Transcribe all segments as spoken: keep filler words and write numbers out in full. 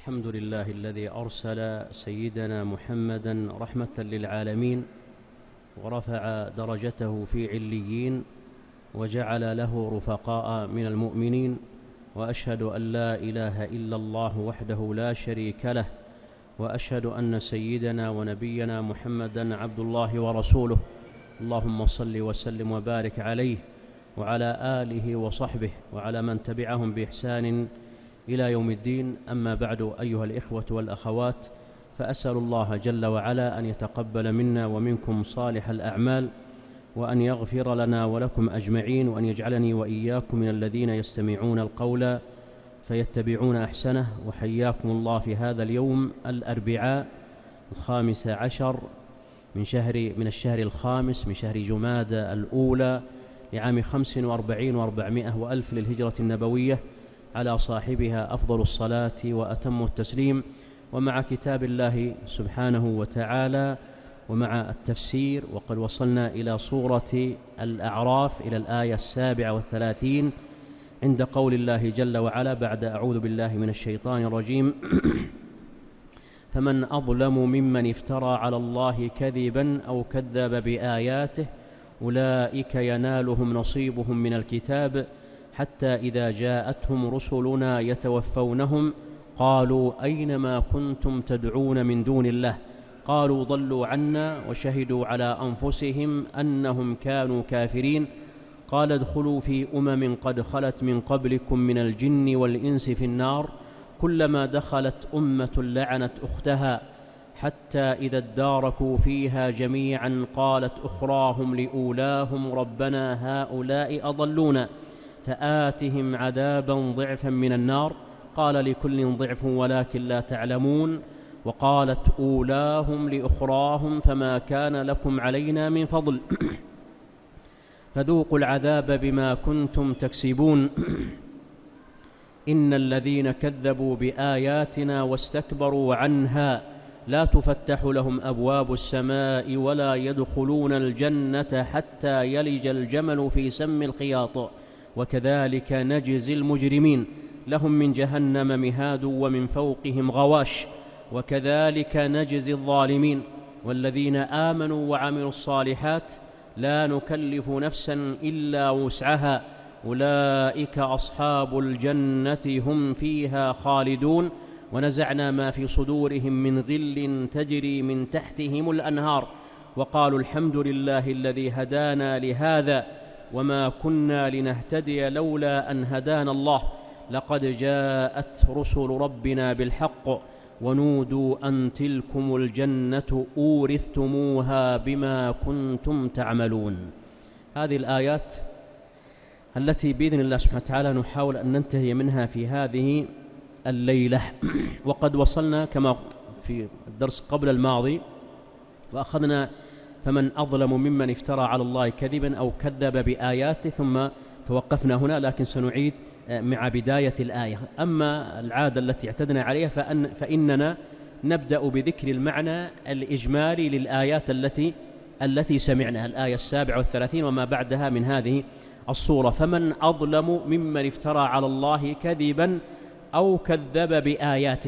الحمد لله الذي أرسل سيدنا محمدا رحمة للعالمين ورفع درجته في عليين وجعل له رفقاء من المؤمنين، وأشهد أن لا إله إلا الله وحده لا شريك له، وأشهد أن سيدنا ونبينا محمدا عبد الله ورسوله. اللهم صل وسلم وبارك عليه وعلى آله وصحبه وعلى من تبعهم بإحسان إلى يوم الدين. أما بعد، أيها الإخوة والأخوات، فأسأل الله جل وعلا أن يتقبل منا ومنكم صالح الأعمال، وأن يغفر لنا ولكم أجمعين، وأن يجعلني وإياكم من الذين يستمعون القول فيتبعون أحسنه. وحياكم الله في هذا اليوم الأربعاء الخامس عشر من شهر من الشهر الخامس من شهر جمادى الأولى لعام خمس وأربعين وأربعمائة وألف للهجرة النبوية، على صاحبها أفضل الصلاة وأتم التسليم، ومع كتاب الله سبحانه وتعالى ومع التفسير. وقد وصلنا إلى سورة الأعراف إلى الآية السابعة والثلاثين عند قول الله جل وعلا بعد أعوذ بالله من الشيطان الرجيم: فمن أظلم ممن افترى على الله كذبا أو كذب بآياته أولئك ينالهم نصيبهم من الكتاب حتى إذا جاءتهم رسلنا يتوفونهم قالوا أين ما كنتم تدعون من دون الله قالوا ضلوا عنا وشهدوا على أنفسهم أنهم كانوا كافرين قال ادخلوا في أمم قد خلت من قبلكم من الجن والإنس في النار كلما دخلت أمة لعنت أختها حتى إذا اداركوا فيها جميعا قالت أخراهم لأولاهم ربنا هؤلاء أضلونا فآتهم عذابا ضعفا من النار قال لكل ضعف ولكن لا تعلمون وقالت أولاهم لأخراهم فما كان لكم علينا من فضل فذوقوا العذاب بما كنتم تكسبون إن الذين كذبوا بآياتنا واستكبروا عنها لا تفتح لهم أبواب السماء ولا يدخلون الجنة حتى يلج الجمل في سم الخياط وكذلك نجزي المجرمين لهم من جهنم مهاد ومن فوقهم غواش وكذلك نجزي الظالمين والذين آمنوا وعملوا الصالحات لا نكلف نفسا إلا وسعها أولئك أصحاب الجنة هم فيها خالدون ونزعنا ما في صدورهم من غل تجري من تحتهم الأنهار وقالوا الحمد لله الذي هدانا لهذا وما كنا لنهتدي لولا أن هدانا الله لقد جاءت رسل ربنا بالحق ونودوا أن تلكم الجنة أورثتموها بما كنتم تعملون. هذه الآيات التي بإذن الله سبحانه وتعالى نحاول أن ننتهي منها في هذه الليلة. وقد وصلنا كما في الدرس قبل الماضي وأخذنا فمن أظلم ممن افترى على الله كذبا أو كذب بآياته، ثم توقفنا هنا، لكن سنعيد مع بداية الآية. أما العادة التي اعتدنا عليها فأن فإننا نبدأ بذكر المعنى الإجمالي للآيات التي التي سمعناها، الآية السابعة والثلاثين وما بعدها من هذه الصورة. فمن أظلم ممن افترى على الله كذبا أو كذب بآياته.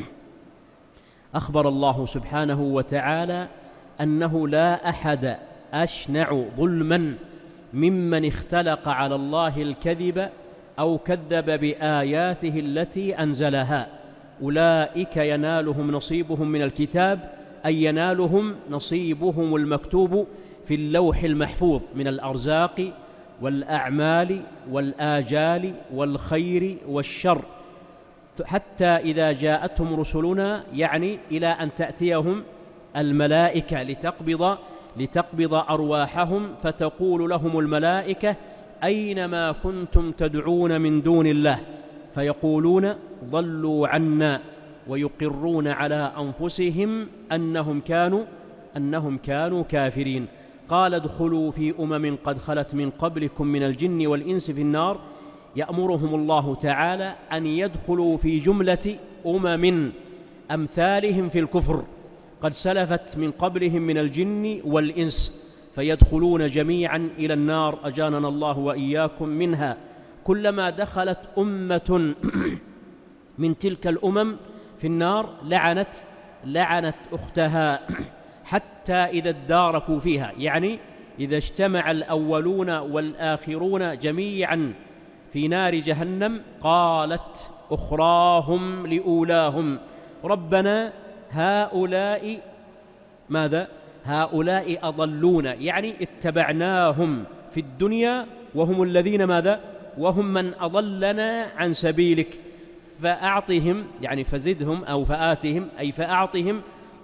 أخبر الله سبحانه وتعالى أنه لا أحد أشنع ظلما ممن اختلق على الله الكذب أو كذب بآياته التي أنزلها. أولئك ينالهم نصيبهم من الكتاب، أي ينالهم نصيبهم المكتوب في اللوح المحفوظ من الأرزاق والأعمال والآجال والخير والشر، حتى إذا جاءتهم رسلنا، يعني إلى أن تأتيهم الملائكة لتقبض لتقبض أرواحهم، فتقول لهم الملائكة أينما كنتم تدعون من دون الله فيقولون ضلوا عنا ويقرون على أنفسهم أنهم كانوا أنهم كانوا كافرين. قال ادخلوا في أمم قد خلت من قبلكم من الجن والإنس في النار. يأمرهم الله تعالى أن يدخلوا في جملة أمم أمثالهم في الكفر قد سلفت من قبلهم من الجن والإنس، فيدخلون جميعا إلى النار أجاننا الله وإياكم منها. كلما دخلت أمة من تلك الأمم في في النار لعنت لعنت أختها حتى إذا اداركوا فيها، يعني إذا اجتمع الأولون والآخرون جميعا في نار جهنم قالت أخراهم لأولاهم ربنا هؤلاء ماذا؟ هؤلاء أضلون، يعني اتبعناهم في الدنيا وهم الذين ماذا؟ وهم من أضلنا عن سبيلك فأعطهم، يعني فزدهم أو فآتهم، أي فأعطهم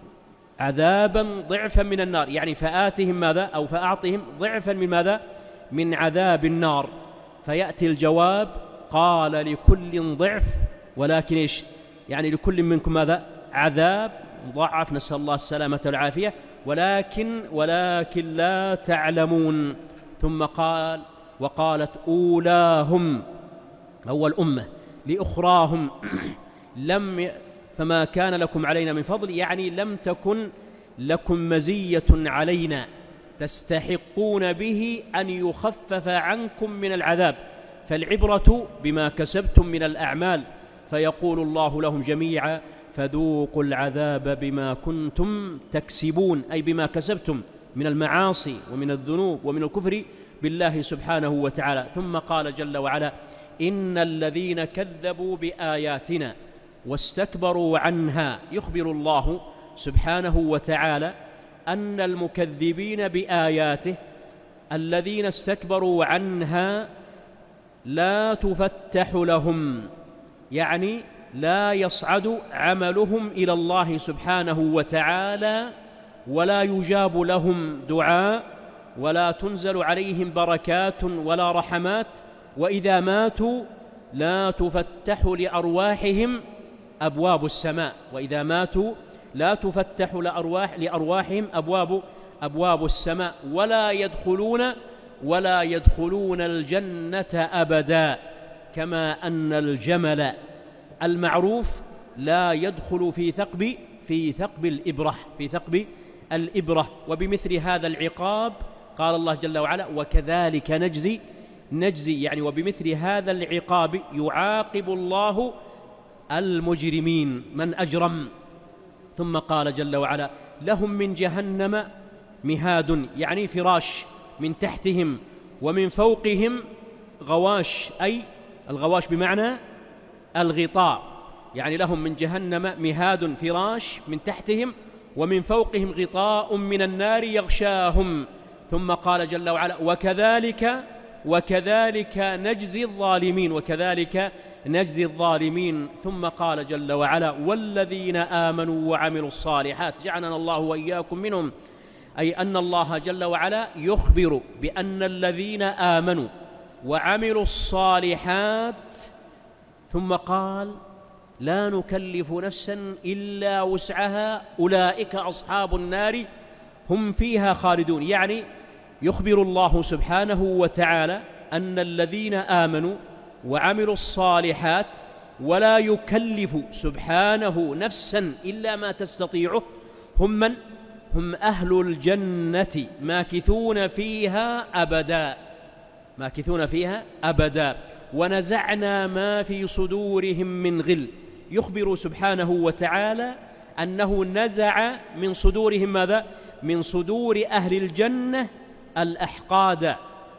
عذابا ضعفا من النار، يعني فآتهم ماذا؟ أو فأعطهم ضعفا من ماذا؟ من عذاب النار. فيأتي الجواب قال لكل ضعف ولكن إيش؟ يعني لكل منكم ماذا؟ عذاب ضعف، نسأل الله السلامة والعافية، ولكن ولكن لا تعلمون. ثم قال وقالت أولاهم أول أمة لأخراهم لم فما كان لكم علينا من فضل، يعني لم تكن لكم مزية علينا تستحقون به أن يخفف عنكم من العذاب، فالعبرة بما كسبتم من الأعمال. فيقول الله لهم جميعا فذوقوا العذاب بما كنتم تكسبون، أي بما كسبتم من المعاصي ومن الذنوب ومن الكفر بالله سبحانه وتعالى. ثم قال جل وعلا إن الذين كذبوا بآياتنا واستكبروا عنها، يخبر الله سبحانه وتعالى أن المكذبين بآياته الذين استكبروا عنها لا تفتح لهم، يعني لا يصعد عملهم إلى الله سبحانه وتعالى ولا يجاب لهم دعاء ولا تنزل عليهم بركات ولا رحمات، وإذا ماتوا لا تفتح لأرواحهم أبواب السماء، وإذا ماتوا لا تفتح لأرواح لأرواحهم أبواب أبواب السماء ولا يدخلون ولا يدخلون الجنة أبدا، كما أن الجمل المعروف لا يدخل في ثقب في ثقب الإبرة في ثقب الإبرة. وبمثل هذا العقاب قال الله جل وعلا وكذلك نجزي نجزي يعني وبمثل هذا العقاب يعاقب الله المجرمين من أجرم. ثم قال جل وعلا لهم من جهنم مهاد، يعني فراش، من تحتهم ومن فوقهم غواش، أي الغواش بمعنى الغطاء، يعني لهم من جهنم مهاد فراش من تحتهم ومن فوقهم غطاء من النار يغشاهم. ثم قال جل وعلا وكذلك وكذلك نجزي الظالمين وكذلك نجزي الظالمين. ثم قال جل وعلا والذين آمنوا وعملوا الصالحات، جعلنا الله وإياكم منهم، أي أن الله جل وعلا يخبر بأن الذين آمنوا وعملوا الصالحات، ثم قال لا نكلف نفسا إلا وسعها أولئك أصحاب النار هم فيها خالدون، يعني يخبر الله سبحانه وتعالى أن الذين آمنوا وعملوا الصالحات ولا يكلف سبحانه نفسا إلا ما تستطيعه هم من؟ هم أهل الجنة ماكثون فيها أبدا ماكثون فيها أبدا ونزعنا ما في صدورهم من غل. يخبر سبحانه وتعالى أنه نزع من صدورهم ماذا؟ من صدور أهل الجنة الأحقاد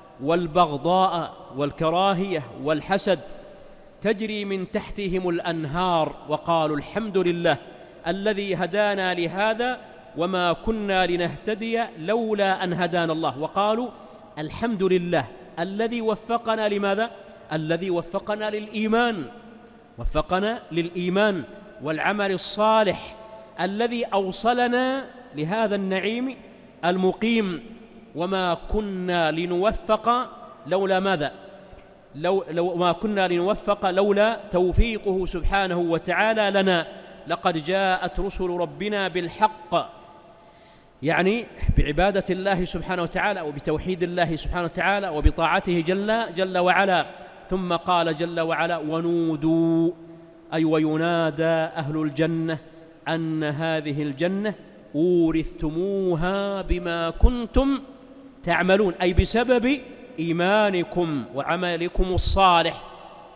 والبغضاء والكراهية والحسد، تجري من تحتهم الأنهار، وقالوا الحمد لله الذي هدانا لهذا وما كنا لنهتدي لولا أن هدانا الله. وقالوا الحمد لله الذي وفقنا لماذا؟ الذي وفقنا للإيمان وفقنا للإيمان والعمل الصالح الذي أوصلنا لهذا النعيم المقيم، وما كنا لنوفق لولا ماذا؟ لو, لو ما كنا لنوفق لولا توفيقه سبحانه وتعالى لنا. لقد جاءت رسل ربنا بالحق، يعني بعبادة الله سبحانه وتعالى وبتوحيد الله سبحانه وتعالى وبطاعته جل, جل وعلا. ثم قال جل وعلا ونودوا، أي وينادى أهل الجنة أن هذه الجنة أورثتموها بما كنتم تعملون، أي بسبب إيمانكم وعملكم الصالح.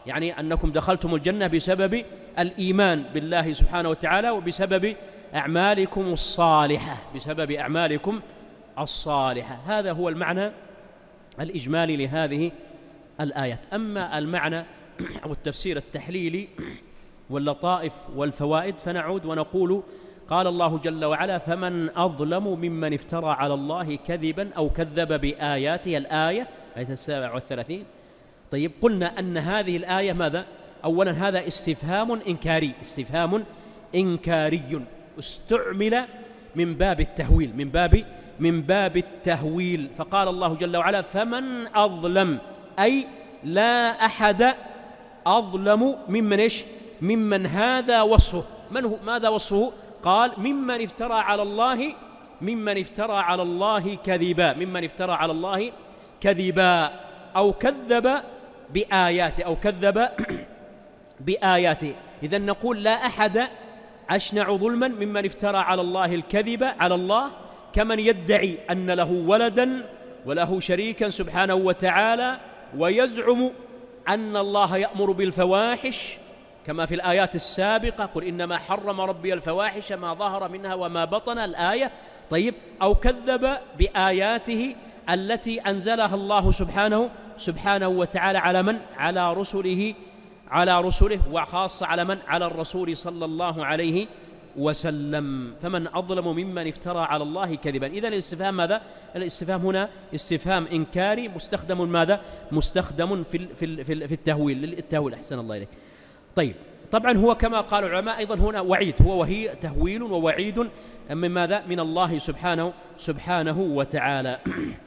يعني أنكم دخلتم الجنة بسبب الإيمان بالله سبحانه وتعالى وبسبب أعمالكم الصالحة، بسبب أعمالكم الصالحة. هذا هو المعنى الإجمالي لهذه الآيات. أما المعنى أو التفسير التحليلي واللطائف والفوائد فنعود ونقول: قال الله جل وعلا: فمن أظلم ممن افترى على الله كذبا أو كذب بآياته. الآية آية السابعة والثلاثين. طيب، قلنا أن هذه الآية ماذا؟ أولا هذا استفهام إنكاري، استفهام إنكاري استعمل من باب التهويل، من باب من باب التهويل. فقال الله جل وعلا: فمن أظلم، أي لا أحد أظلم ممن إيش؟ ممن هذا وصفه. من هو؟ ماذا وصفه؟ قال: ممن افترى على الله ممن افترى على الله كذبا، ممن افترى على الله كذبا أو كذب بآياته، أو كذب بآياته. إذن نقول: لا أحد أشنع ظلما ممن افترى على الله الكذب على الله، كمن يدعي أن له ولدا وله شريكا سبحانه وتعالى، ويزعم أن الله يأمر بالفواحش كما في الآيات السابقة: قل إنما حرم ربي الفواحش ما ظهر منها وما بطن، الآية. طيب، أو كذب بآياته التي أنزلها الله سبحانه سبحانه وتعالى على من؟ على رسله على رسله وخاصة على من؟ على الرسول صلى الله عليه وسلم. فمن أظلم ممن افترى على الله كذبا. إذن الاستفهام ماذا؟ الاستفهام هنا استفهام إنكاري مستخدم ماذا؟ مستخدم في في في التهويل، للتهويل. أحسن الله إليك. طيب، طبعا هو كما قال العلماء أيضا هنا وعيد، هو وهي تهويل ووعيد من ماذا؟ من الله سبحانه سبحانه وتعالى.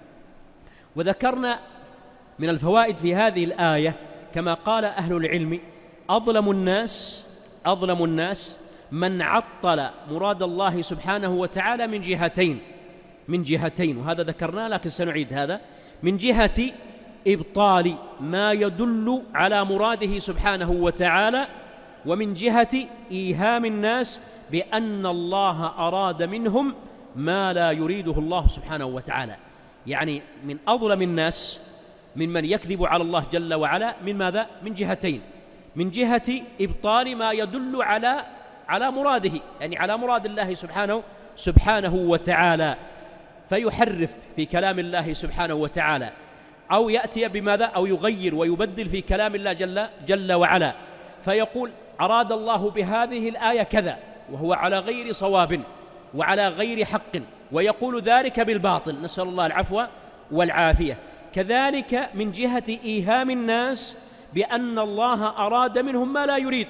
وذكرنا من الفوائد في هذه الآية كما قال أهل العلم: أظلم الناس أظلم الناس من عطل مراد الله سبحانه وتعالى من جهتين من جهتين وهذا ذكرناه لكن سنعيد هذا. من جهة إبطال ما يدل على مراده سبحانه وتعالى، ومن جهة إيهام الناس بأن الله أراد منهم ما لا يريده الله سبحانه وتعالى. يعني من أظلم الناس ممن يكذب على الله جل وعلا من ماذا؟ من جهتين: من جهة إبطال ما يدل على على مراده، يعني على مراد الله سبحانه سبحانه وتعالى، فيحرف في كلام الله سبحانه وتعالى، أو يأتي بماذا؟ أو يغير ويبدل في كلام الله جل, جل وعلا، فيقول: أراد الله بهذه الآية كذا وهو على غير صواب وعلى غير حق، ويقول ذلك بالباطل، نسأل الله العفو والعافية. كذلك من جهة إيهام الناس بأن الله أراد منهم ما لا يريد،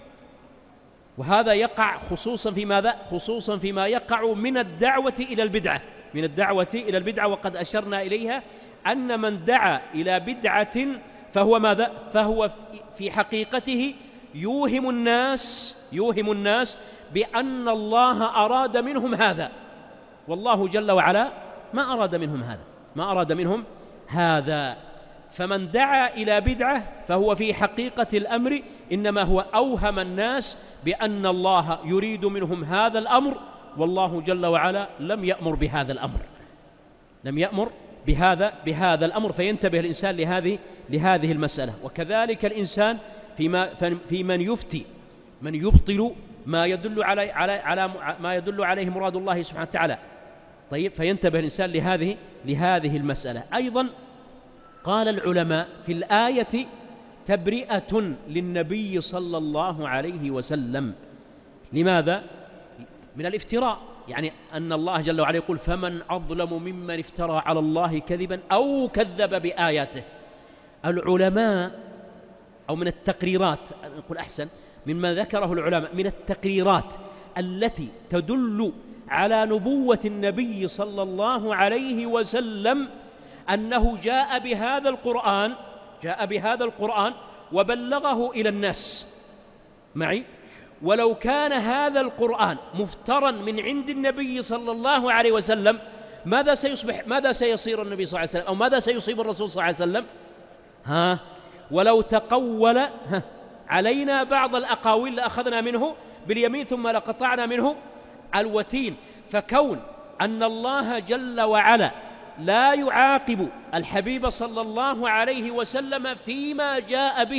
وهذا يقع خصوصا في ماذا؟ خصوصا فيما يقع من الدعوة إلى البدعة من الدعوة إلى البدعة وقد أشرنا إليها أن من دعا إلى بدعة فهو ماذا؟ فهو في حقيقته يوهم الناس يوهم الناس بأن الله أراد منهم هذا، والله جل وعلا ما أراد منهم هذا ما أراد منهم هذا. فمن دعا إلى بدعة فهو في حقيقة الأمر إنما هو أوهم الناس بأن الله يريد منهم هذا الأمر، والله جل وعلا لم يأمر بهذا الأمر لم يأمر بهذا بهذا الأمر فينتبه الإنسان لهذه لهذه المسألة. وكذلك الإنسان فيما في من يفتي من يبطل ما يدل على على على ما يدل عليه مراد الله سبحانه وتعالى. طيب، فينتبه الإنسان لهذه لهذه المسألة. أيضا قال العلماء في الآية تبرئة للنبي صلى الله عليه وسلم. لماذا؟ من الافتراء، يعني أن الله جل وعلا يقول: فمن أظلم ممن افترى على الله كذبا أو كذب بآياته. العلماء أو من التقريرات، نقول أحسن مما ذكره العلماء من التقريرات التي تدل على نبوة النبي صلى الله عليه وسلم أنه جاء بهذا القرآن جاء بهذا القرآن وبلغه إلى الناس معي. ولو كان هذا القرآن مفترا من عند النبي صلى الله عليه وسلم ماذا سيصبح ماذا سيصير النبي صلى الله عليه وسلم، أو ماذا سيصيب الرسول صلى الله عليه وسلم؟ ها ولو تقول ها علينا بعض الأقاويل لأخذنا منه باليمين ثم لقطعنا منه الوتين. فكون أن الله جل وعلا لا يعاقب الحبيب صلى الله عليه وسلم فيما جاء به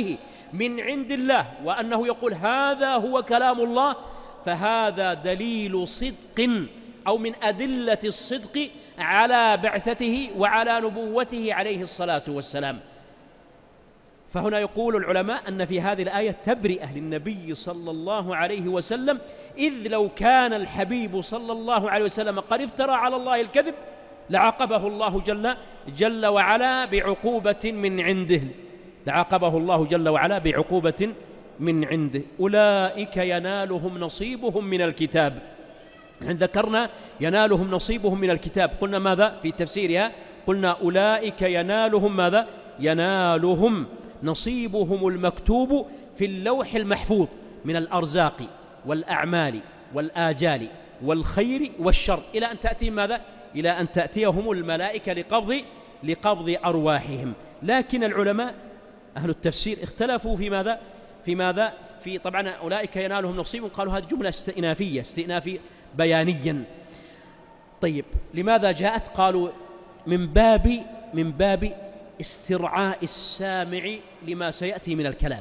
من عند الله وأنه يقول هذا هو كلام الله، فهذا دليل صدق أو من أدلة الصدق على بعثته وعلى نبوته عليه الصلاة والسلام. فهنا يقول العلماء أن في هذه الآية تبرئة للنبي صلى الله عليه وسلم، إذ لو كان الحبيب صلى الله عليه وسلم قد افترى على الله الكذب لعاقبه الله جل, جل وعلا بعقوبة من عنده لعاقبه الله جل وعلا بعقوبة من عنده. أولئك ينالهم نصيبهم من الكتاب. ذكرنا ينالهم نصيبهم من الكتاب، قلنا ماذا في تفسيرها؟ قلنا أولئك ينالهم ماذا؟ ينالهم نصيبهم المكتوب في اللوح المحفوظ من الأرزاق والأعمال والآجال والخير والشر إلى أن تأتي ماذا؟ إلى أن تأتيهم الملائكة لقبض لقبض أرواحهم. لكن العلماء أهل التفسير اختلفوا في ماذا؟ في ماذا؟ في طبعا أولئك ينالهم نصيب، قالوا هذه جملة استئنافية استئنافي بيانيا. طيب لماذا جاءت؟ قالوا من باب من باب استرعاء السامع لما سيأتي من الكلام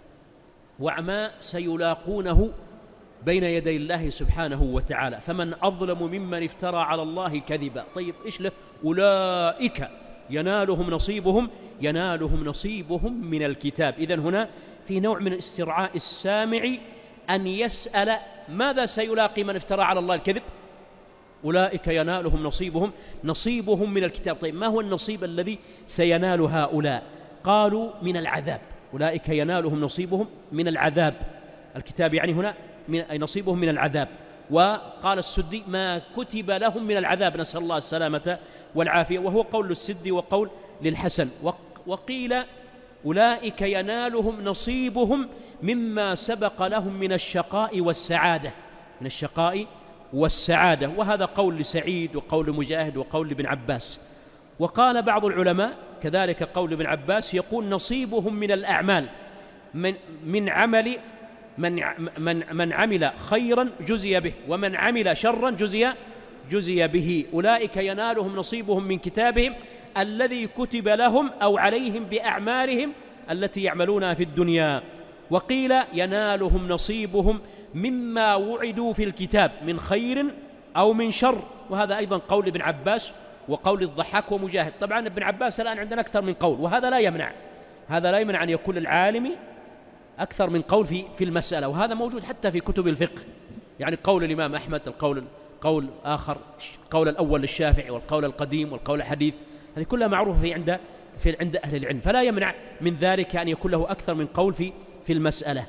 وما سيلاقونه بين يدي الله سبحانه وتعالى، فمن أظلم ممن افترى على الله كذبا. طيب إيش له؟ أولئك ينالهم نصيبهم ينالهم نصيبهم من الكتاب. إذن هنا في نوع من استرعاء السامع أن يسأل ماذا سيلاقي من افترى على الله الكذب؟ أولئك ينالهم نصيبهم نصيبهم من الكتاب. طيب ما هو النصيب الذي سينال هؤلاء؟ قالوا من العذاب. أولئك ينالهم نصيبهم من العذاب، الكتاب يعني هنا من نصيبهم من العذاب. وقال السدي ما كتب لهم من العذاب، نسأل الله السلامة والعافية، وهو قول السدي وقول للحسن. وقيل أولئك ينالهم نصيبهم مما سبق لهم من الشقاء والسعادة من الشقاء والسعادة، وهذا قول لسعيد وقول مجاهد وقول ابن عباس. وقال بعض العلماء كذلك قول ابن عباس يقول نصيبهم من الأعمال من, من عمل من, من, من عمل خيرا جزي به ومن عمل شرا جزي, جزي به. أولئك ينالهم نصيبهم من كتابهم الذي كتب لهم أو عليهم بأعمالهم التي يعملونها في الدنيا. وقيل ينالهم نصيبهم مما وعدوا في الكتاب من خير أو من شر، وهذا أيضا قول ابن عباس وقول الضحاك ومجاهد. طبعا ابن عباس الآن عندنا أكثر من قول، وهذا لا يمنع هذا لا يمنع أن يكون العالم أكثر من قول في في المسألة، وهذا موجود حتى في كتب الفقه. يعني قول الإمام أحمد القول قول آخر، قول الأول للشافعي والقول القديم والقول الحديث، هذه كلها معروفة في عند في عند أهل العلم، فلا يمنع من ذلك أن يكون له أكثر من قول في في المسألة.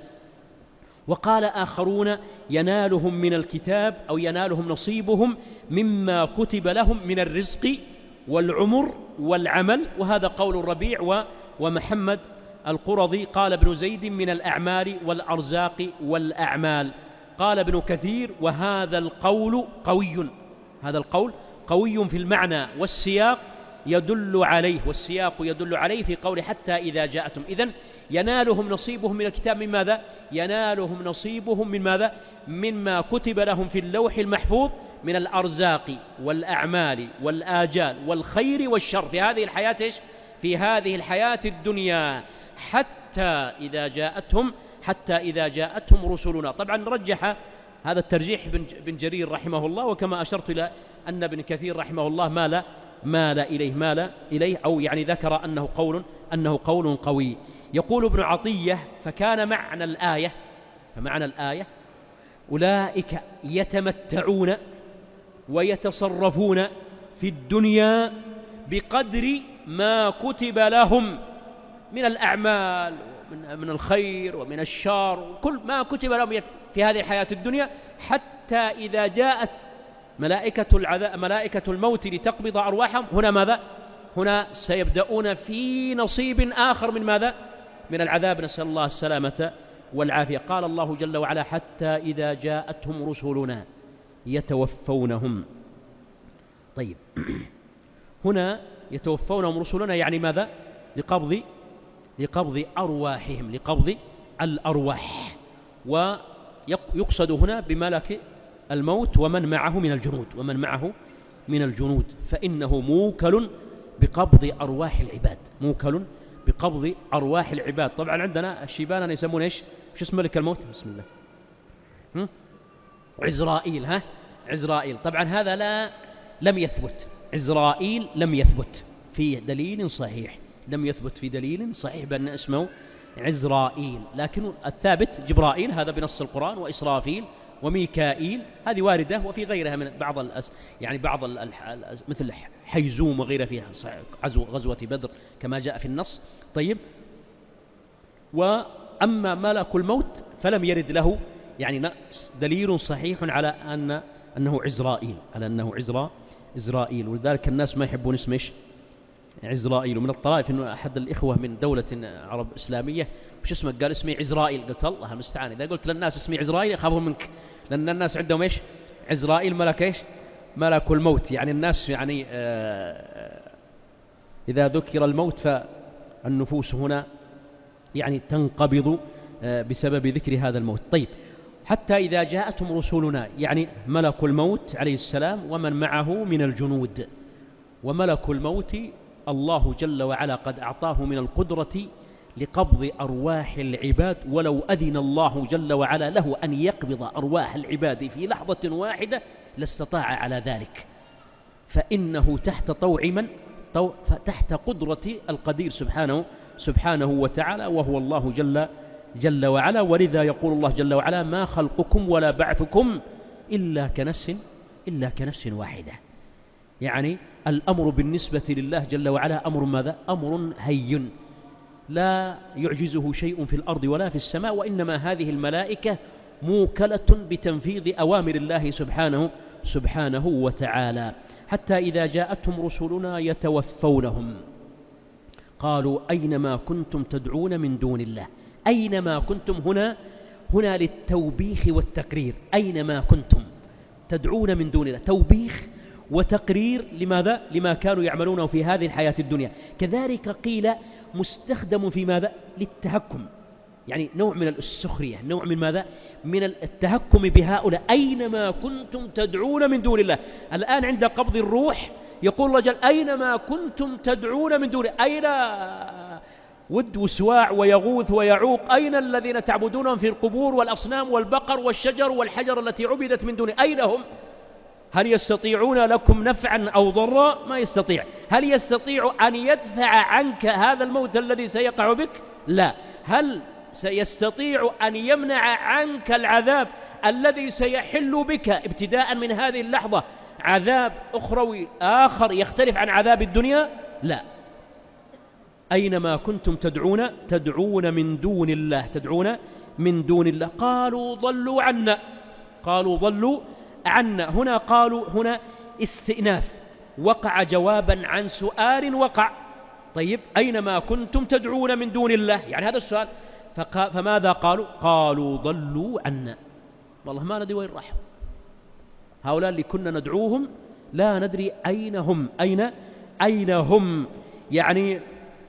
وقال آخرون ينالهم من الكتاب أو ينالهم نصيبهم مما كتب لهم من الرزق والعمر والعمل، وهذا قول الربيع ومحمد القرظي. قال ابن زيد من الأعمال والأرزاق والأعمال. قال ابن كثير وهذا القول قوي هذا القول قوي في المعنى والسياق يدل عليه والسياق يدل عليه في قول حتى إذا جاءتم. إذن ينالهم نصيبهم من الكتاب من ماذا؟ ينالهم نصيبهم من ماذا؟ مما كتب لهم في اللوح المحفوظ من الأرزاق والأعمال والآجال والخير والشر في هذه الحياة إيش؟ في هذه الحياة الدنيا حتى إذا جاءتهم حتى إذا جاءتهم رسلنا. طبعا رجح هذا الترجيح بن جرير رحمه الله، وكما أشرت إلى أن ابن كثير رحمه الله مال مال إليه مال إليه أو يعني ذكر أنه قول أنه قول قوي. يقول ابن عطية فكان معنى الآية فمعنى الآية أولئك يتمتعون ويتصرفون في الدنيا بقدر ما كتب لهم من الأعمال من الخير ومن الشر، كل ما كتب لهم في هذه الحياة الدنيا، حتى إذا جاءت ملائكة العذاب ملائكة الموت لتقبض أرواحهم. هنا ماذا؟ هنا سيبدأون في نصيب آخر من ماذا؟ من العذاب، نسأل الله السلامة والعافية. قال الله جل وعلا حتى إذا جاءتهم رسلنا يتوفونهم. طيب هنا يتوفونهم رسلنا يعني ماذا؟ لقبض لقبض أرواحهم لقبض الأرواح. ويقصد هنا بملك الموت ومن معه من الجنود ومن معه من الجنود فإنه موكل بقبض أرواح العباد موكل بقبض أرواح العباد. طبعا عندنا الشيبان يسمون إيش؟ شو اسم ملك الموت؟ بسم الله. هم؟ عزرائيل. ها عزرائيل. طبعا هذا لا لم يثبت، عزرائيل لم يثبت في دليل صحيح، لم يثبت في دليل صحيح بأن اسمه عزرائيل، لكن الثابت جبرائيل هذا بنص القرآن، وإسرافيل وميكائيل هذه واردة، وفي غيرها من بعض الأس يعني بعض ال مثل حيزوم وغيرها فيها غزوة بدر كما جاء في النص. طيب، وأما ملك الموت فلم يرد له يعني دليل صحيح على أن أنه عزرائيل، على أنه عزرا إزرائيل، ولذلك الناس ما يحبون اسمه إيش؟ عزرائيل. ومن الطرائف أنه أحد الإخوة من دولة عرب إسلامية وش اسمه قال اسمي عزرائيل، قلت الله المستعان، إذا قلت للناس اسمي عزرائيل يخافون منك، لأن الناس عندهم إيش؟ عزرائيل ملك إيش؟ ملك الموت. يعني الناس يعني آه إذا ذكر الموت فالنفوس هنا يعني تنقبض آه بسبب ذكر هذا الموت. طيب، حتى إذا جاءتهم رسولنا، يعني ملك الموت عليه السلام ومن معه من الجنود. وملك الموت الله جل وعلا قد أعطاه من القدرة لقبض أرواح العباد، ولو أذن الله جل وعلا له أن يقبض أرواح العباد في لحظة واحدة لاستطاع على ذلك، فإنه تحت طوع من؟ طوع تحت قدرة القدير سبحانه سبحانه وتعالى، وهو الله جل جل وعلا. ولذا يقول الله جل وعلا: ما خلقكم ولا بعثكم إلا كنفس إلا كنفس واحدة. يعني الأمر بالنسبة لله جل وعلا أمر ماذا؟ أمر هين لا يعجزه شيء في الأرض ولا في السماء، وإنما هذه الملائكة موكلة بتنفيذ أوامر الله سبحانه سبحانه وتعالى. حتى إذا جاءتهم رسلنا يتوفونهم قالوا أينما كنتم تدعون من دون الله. أينما كنتم هنا هنا للتوبيخ والتقرير، أينما كنتم تدعون من دون الله، توبيخ وتقرير لماذا؟ لما كانوا يعملونه في هذه الحياة الدنيا. كذلك قيل مستخدم في ماذا؟ للتهكم، يعني نوع من السخرية، نوع من ماذا؟ من التهكم بهؤلاء. أينما كنتم تدعون من دون الله. الآن عند قبض الروح يقول رجل أينما كنتم تدعون من دون الله، أين ود وسواع ويغوث ويعوق، أين الذين تعبدونهم في القبور والأصنام والبقر والشجر والحجر التي عبدت من دون، أين هم؟ هل يستطيعون لكم نفعا أو ضرا؟ ما يستطيع. هل يستطيع أن يدفع عنك هذا الموت الذي سيقع بك؟ لا. هل سيستطيع أن يمنع عنك العذاب الذي سيحل بك ابتداء من هذه اللحظة، عذاب أخروي آخر يختلف عن عذاب الدنيا؟ لا. أينما كنتم تدعون تدعون من دون الله، تدعون من دون الله. قالوا ضلوا عنا، قالوا ضلوا عنا. هنا قالوا هنا استئناف، وقع جوابا عن سؤال وقع. طيب، أينما كنتم تدعون من دون الله، يعني هذا السؤال. فماذا قالوا؟ قالوا ضلوا عنا، والله ما ندري وين راحوا هؤلاء اللي كنا ندعوهم، لا ندري أين هم، أين أين هم، يعني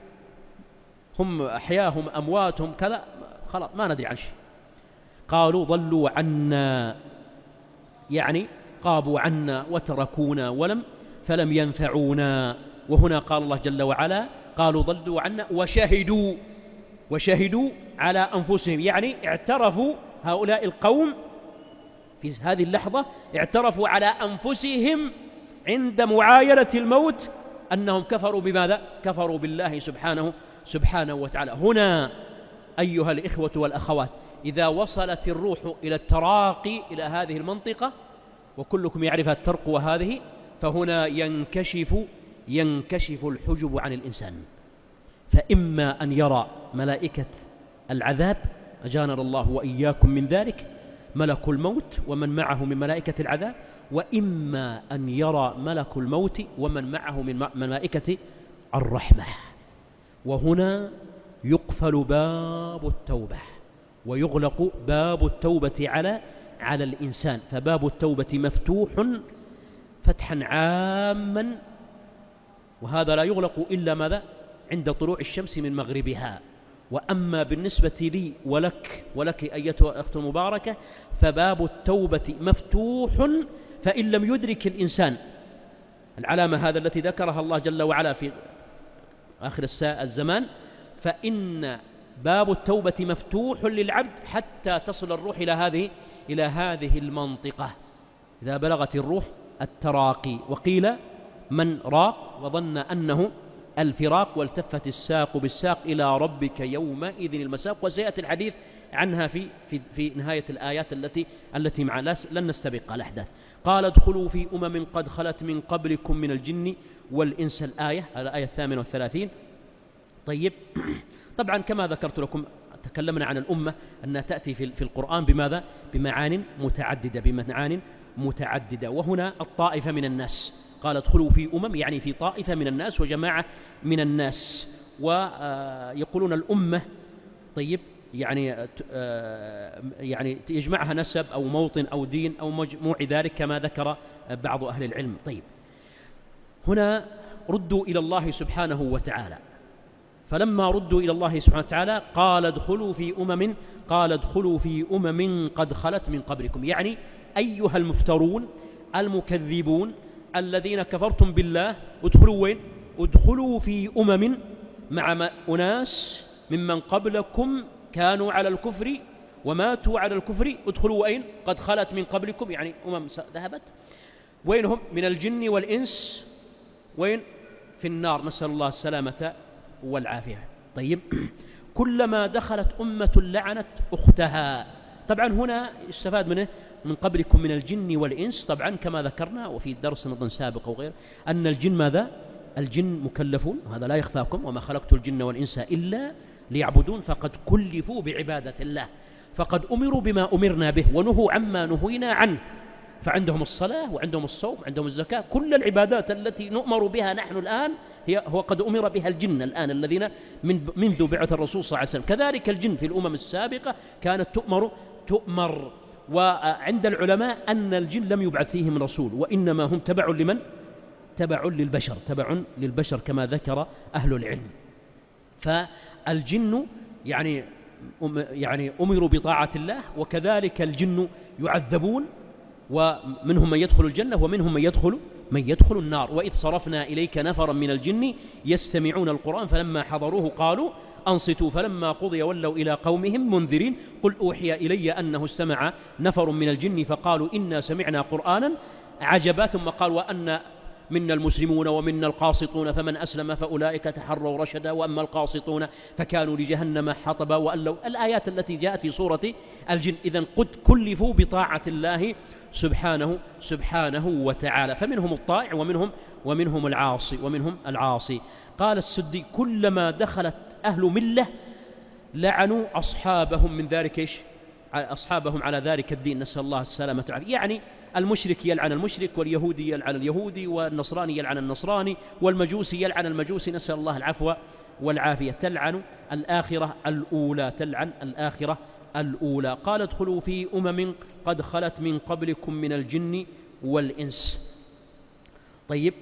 هم أحياهم أمواتهم كذا، خلاص ما ندري عن شيء. قالوا ضلوا عنا، يعني غابوا عنا وتركونا ولم فلم ينفعونا. وهنا قال الله جل وعلا: قالوا ضلوا عنا وشهدوا وشهدوا على أنفسهم، يعني اعترفوا هؤلاء القوم في هذه اللحظة، اعترفوا على أنفسهم عند معاينة الموت أنهم كفروا بماذا؟ كفروا بالله سبحانه سبحانه وتعالى. هنا أيها الإخوة والأخوات، إذا وصلت الروح إلى التراقي إلى هذه المنطقة، وكلكم يعرفها الترقوة هذه، فهنا ينكشف ينكشف الحجب عن الإنسان، فإما أن يرى ملائكة العذاب، أجانر الله وإياكم من ذلك، ملك الموت ومن معه من ملائكة العذاب، وإما أن يرى ملك الموت ومن معه من ملائكة الرحمة. وهنا يقفل باب التوبة ويغلق باب التوبة على على الإنسان، فباب التوبة مفتوح فتحا عاما، وهذا لا يغلق إلا ماذا؟ عند طلوع الشمس من مغربها. وأما بالنسبة لي ولك ولك أيتها الأخت المباركة، فباب التوبة مفتوح، فإن لم يدرك الإنسان العلامة هذا التي ذكرها الله جل وعلا في آخر الزمان، فإن باب التوبة مفتوح للعبد حتى تصل الروح إلى هذه إلى هذه المنطقة، إذا بلغت الروح التراقي. وقيل من راق وظن أنه الفراق والتفت الساق بالساق إلى ربك يومئذ المساق، وسيأتي الحديث عنها في في في نهاية الآيات التي التي مع لن نستبق الأحداث. قال ادخلوا في أمم قد خلت من قبلكم من الجن والإنس، الآية الآية الثامنة والثلاثين. طيب، طبعا كما ذكرت لكم تكلمنا عن الأمة أنها تأتي في في القرآن بماذا؟ بمعان متعددة بمعان متعددة وهنا الطائفة من الناس، قال ادخلوا في أمم يعني في طائفة من الناس وجماعة من الناس. ويقولون الأمة طيب يعني يعني يجمعها نسب أو موطن أو دين أو مجموع ذلك كما ذكر بعض أهل العلم. طيب، هنا ردوا إلى الله سبحانه وتعالى، فلما ردوا إلى الله سبحانه وتعالى قال ادخلوا في أمم قال ادخلوا في أمم قد خلت من قبلكم، يعني أيها المفترون المكذبون الذين كفرتم بالله ادخلوا وين؟ ادخلوا في أمم مع أناس ممن قبلكم كانوا على الكفر وماتوا على الكفر، ادخلوا أين؟ قد خلت من قبلكم، يعني أمم ذهبت وينهم؟ من الجن والإنس، وين؟ في النار، نسأل الله السلامة والعافية. طيب، كلما دخلت أمة لعنت أختها. طبعا هنا استفاد منه من قبلكم من الجن والإنس، طبعا كما ذكرنا وفي درس نظن سابق وغير أن الجن ماذا؟ الجن مكلفون، وهذا لا يخفاكم، وما خلقت الجن والإنس إلا ليعبدون، فقد كلفوا بعبادة الله، فقد أمروا بما أمرنا به ونهوا عما نهينا عنه، فعندهم الصلاة وعندهم الصوم وعندهم الزكاة، كل العبادات التي نؤمر بها نحن الآن هي هو قد أمر بها الجن الآن الذين من منذ بعث الرسول صلى الله عليه وسلم. كذلك الجن في الأمم السابقة كانت تؤمر تؤمر وعند العلماء أن الجن لم يبعث فيهم رسول، وإنما هم تبع لمن؟ تبع للبشر، تبع للبشر كما ذكر أهل العلم. فالجن يعني يعني أمروا بطاعة الله، وكذلك الجن يعذبون، ومنهم من يدخل الجنة ومنهم من يدخل من يدخل النار. وإذ صرفنا إليك نفرا من الجن يستمعون القرآن فلما حضروه قالوا أنصتوا فلما قضي ولوا إلى قومهم منذرين قل أوحي إلي أنه استمع نفر من الجن فقالوا إنا سمعنا قرآنا عجبا ثم قال وأن منا المسلمون ومنا القاسطون فمن أسلم فأولئك تحروا رشدا وأما القاسطون فكانوا لجهنم حطبا وألوا الآيات التي جاءت في سورة الجن. إذن قد كلفوا بطاعة الله سبحانه سبحانه وتعالى، فمنهم الطائع ومنهم ومنهم العاصي ومنهم العاصي. قال السدي كلما دخلت أهل ملة لعنوا أصحابهم من ذلك إيش؟ أصحابهم على ذلك الدين، نسأل الله السلامة والعافية. يعني المشرك يلعن المشرك، واليهودي يلعن اليهودي، والنصراني يلعن النصراني، والمجوسي يلعن المجوسي، نسأل الله العفو والعافية. تلعن الآخرة الأولى، تلعن الآخرة الأولى. قال ادخلوا في أمم قد خلت من قبلكم من الجن والإنس. طيب،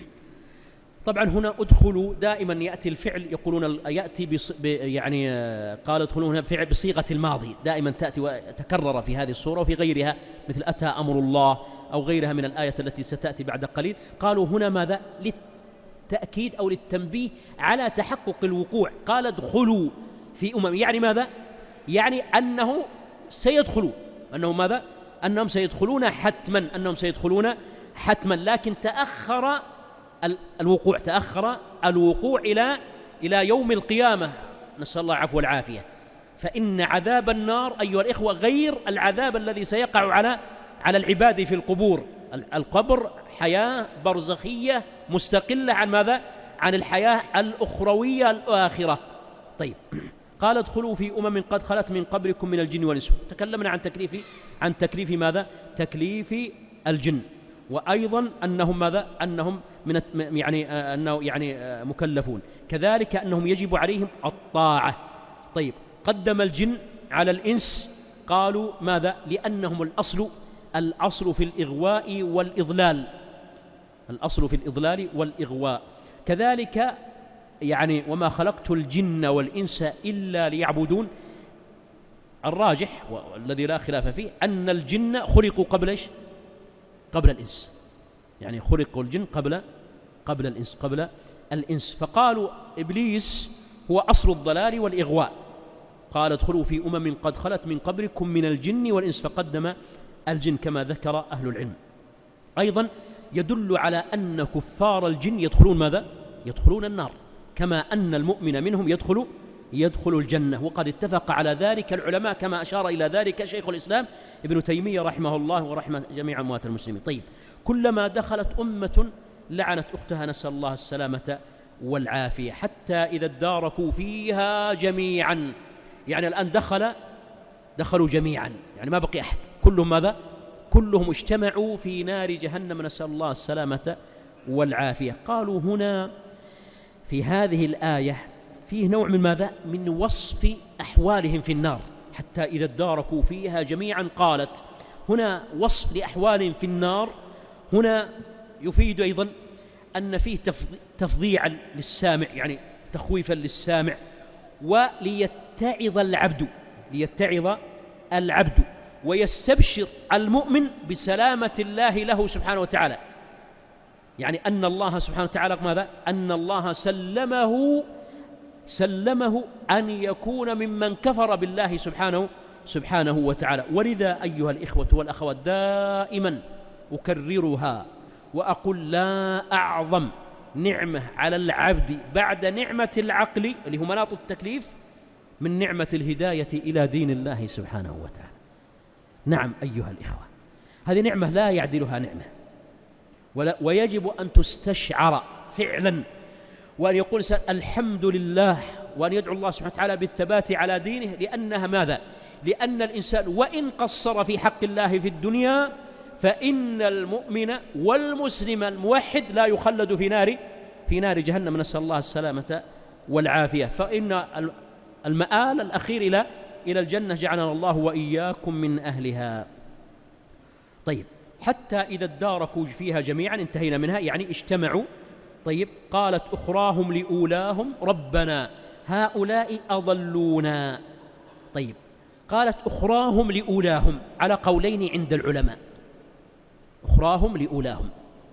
طبعا هنا ادخلوا دائما يأتي الفعل يقولون يأتي بص يعني قال ادخلوا هنا فعل بصيغة الماضي، دائما تأتي وتكرر في هذه السورة وفي غيرها مثل أتى أمر الله أو غيرها من الآية التي ستأتي بعد قليل. قالوا هنا ماذا؟ للتأكيد أو للتنبيه على تحقق الوقوع. قال ادخلوا في أمم، يعني ماذا؟ يعني أنه سيدخلوا، أنه ماذا؟ أنهم سيدخلون حتما، أنهم سيدخلون حتما، لكن تأخر الوقوع، تأخر الوقوع إلى إلى يوم القيامة، نسأل الله العفو والعافية. فإن عذاب النار أيها الإخوة غير العذاب الذي سيقع على على العباد في القبور. القبر حياة برزخية مستقلة عن ماذا؟ عن الحياة الأخروية الآخرة. طيب، قال ادخلوا في أمم قد خلت من قبلكم من الجن والإنس. تكلمنا عن تكليف عن تكليف ماذا؟ تكليف الجن، وأيضا أنهم ماذا؟ أنهم من يعني أنه يعني مكلفون، كذلك أنهم يجب عليهم الطاعة. طيب، قدم الجن على الإنس، قالوا ماذا؟ لأنهم الأصل الأصل في الإغواء والإضلال، الأصل في الإضلال والإغواء. كذلك يعني وما خلقت الجن والإنس إلا ليعبدون. الراجح والذي لا خلاف فيه أن الجن خلقوا قبل إيش؟ قبل الإنس، يعني خلقوا الجن قبل قبل الإنس قبل الإنس. فقالوا إبليس هو أصل الضلال والإغواء. قال ادخلوا في أمم قد خلت من قبلكم من الجن والإنس، فقدم الجن كما ذكر أهل العلم. أيضا يدل على أن كفار الجن يدخلون ماذا؟ يدخلون النار، كما أن المؤمن منهم يدخل يدخل الجنة، وقد اتفق على ذلك العلماء كما أشار إلى ذلك شيخ الإسلام ابن تيمية رحمه الله ورحمة جميع أموات المسلمين. طيب، كلما دخلت أمة لعنت أختها، نسأل الله السلامة والعافية، حتى إذا اداركوا فيها جميعا، يعني الآن دخل دخلوا جميعا، يعني ما بقي أحد، كلهم ماذا؟ كلهم اجتمعوا في نار جهنم، نسأل الله السلامة والعافية. قالوا هنا في هذه الآية فيه نوع من ماذا؟ من وصف أحوالهم في النار، حتى إذا اداركوا فيها جميعا. قالت هنا وصف لأحوالهم في النار، هنا يفيد أيضا أن فيه تفضيعا للسامع، يعني تخويفا للسامع، وليتعظ العبد ليتعظ العبد ويستبشر المؤمن بسلامة الله له سبحانه وتعالى، يعني أن الله سبحانه وتعالى ماذا؟ أن الله سلمه سلمه أن يكون ممن كفر بالله سبحانه سبحانه وتعالى. ولذا أيها الإخوة والأخوات دائما أكررها وأقول لا أعظم نعمة على العبد بعد نعمة العقل اللي هو مناط التكليف من نعمة الهداية إلى دين الله سبحانه وتعالى. نعم أيها الإخوة، هذه نعمة لا يعدلها نعمة، ويجب أن تستشعر فعلا، وأن يقول الحمد لله، وأن يدعو الله سبحانه وتعالى بالثبات على دينه، لأنها ماذا؟ لأن الإنسان وإن قصر في حق الله في الدنيا فإن المؤمن والمسلم الموحد لا يخلد في نار في نار جهنم، نسأل الله السلامة والعافية، فإن المآل الأخير إلى إلى الجنة، جعلنا الله وإياكم من أهلها. طيب، حتى إذا اداركوا فيها جميعا، انتهينا منها، يعني اجتمعوا. طيب، قالت أخراهم لأولاهم ربنا هؤلاء أضلونا. طيب، قالت أخراهم لأولاهم على قولين عند العلماء، أخراهم لأولاهم.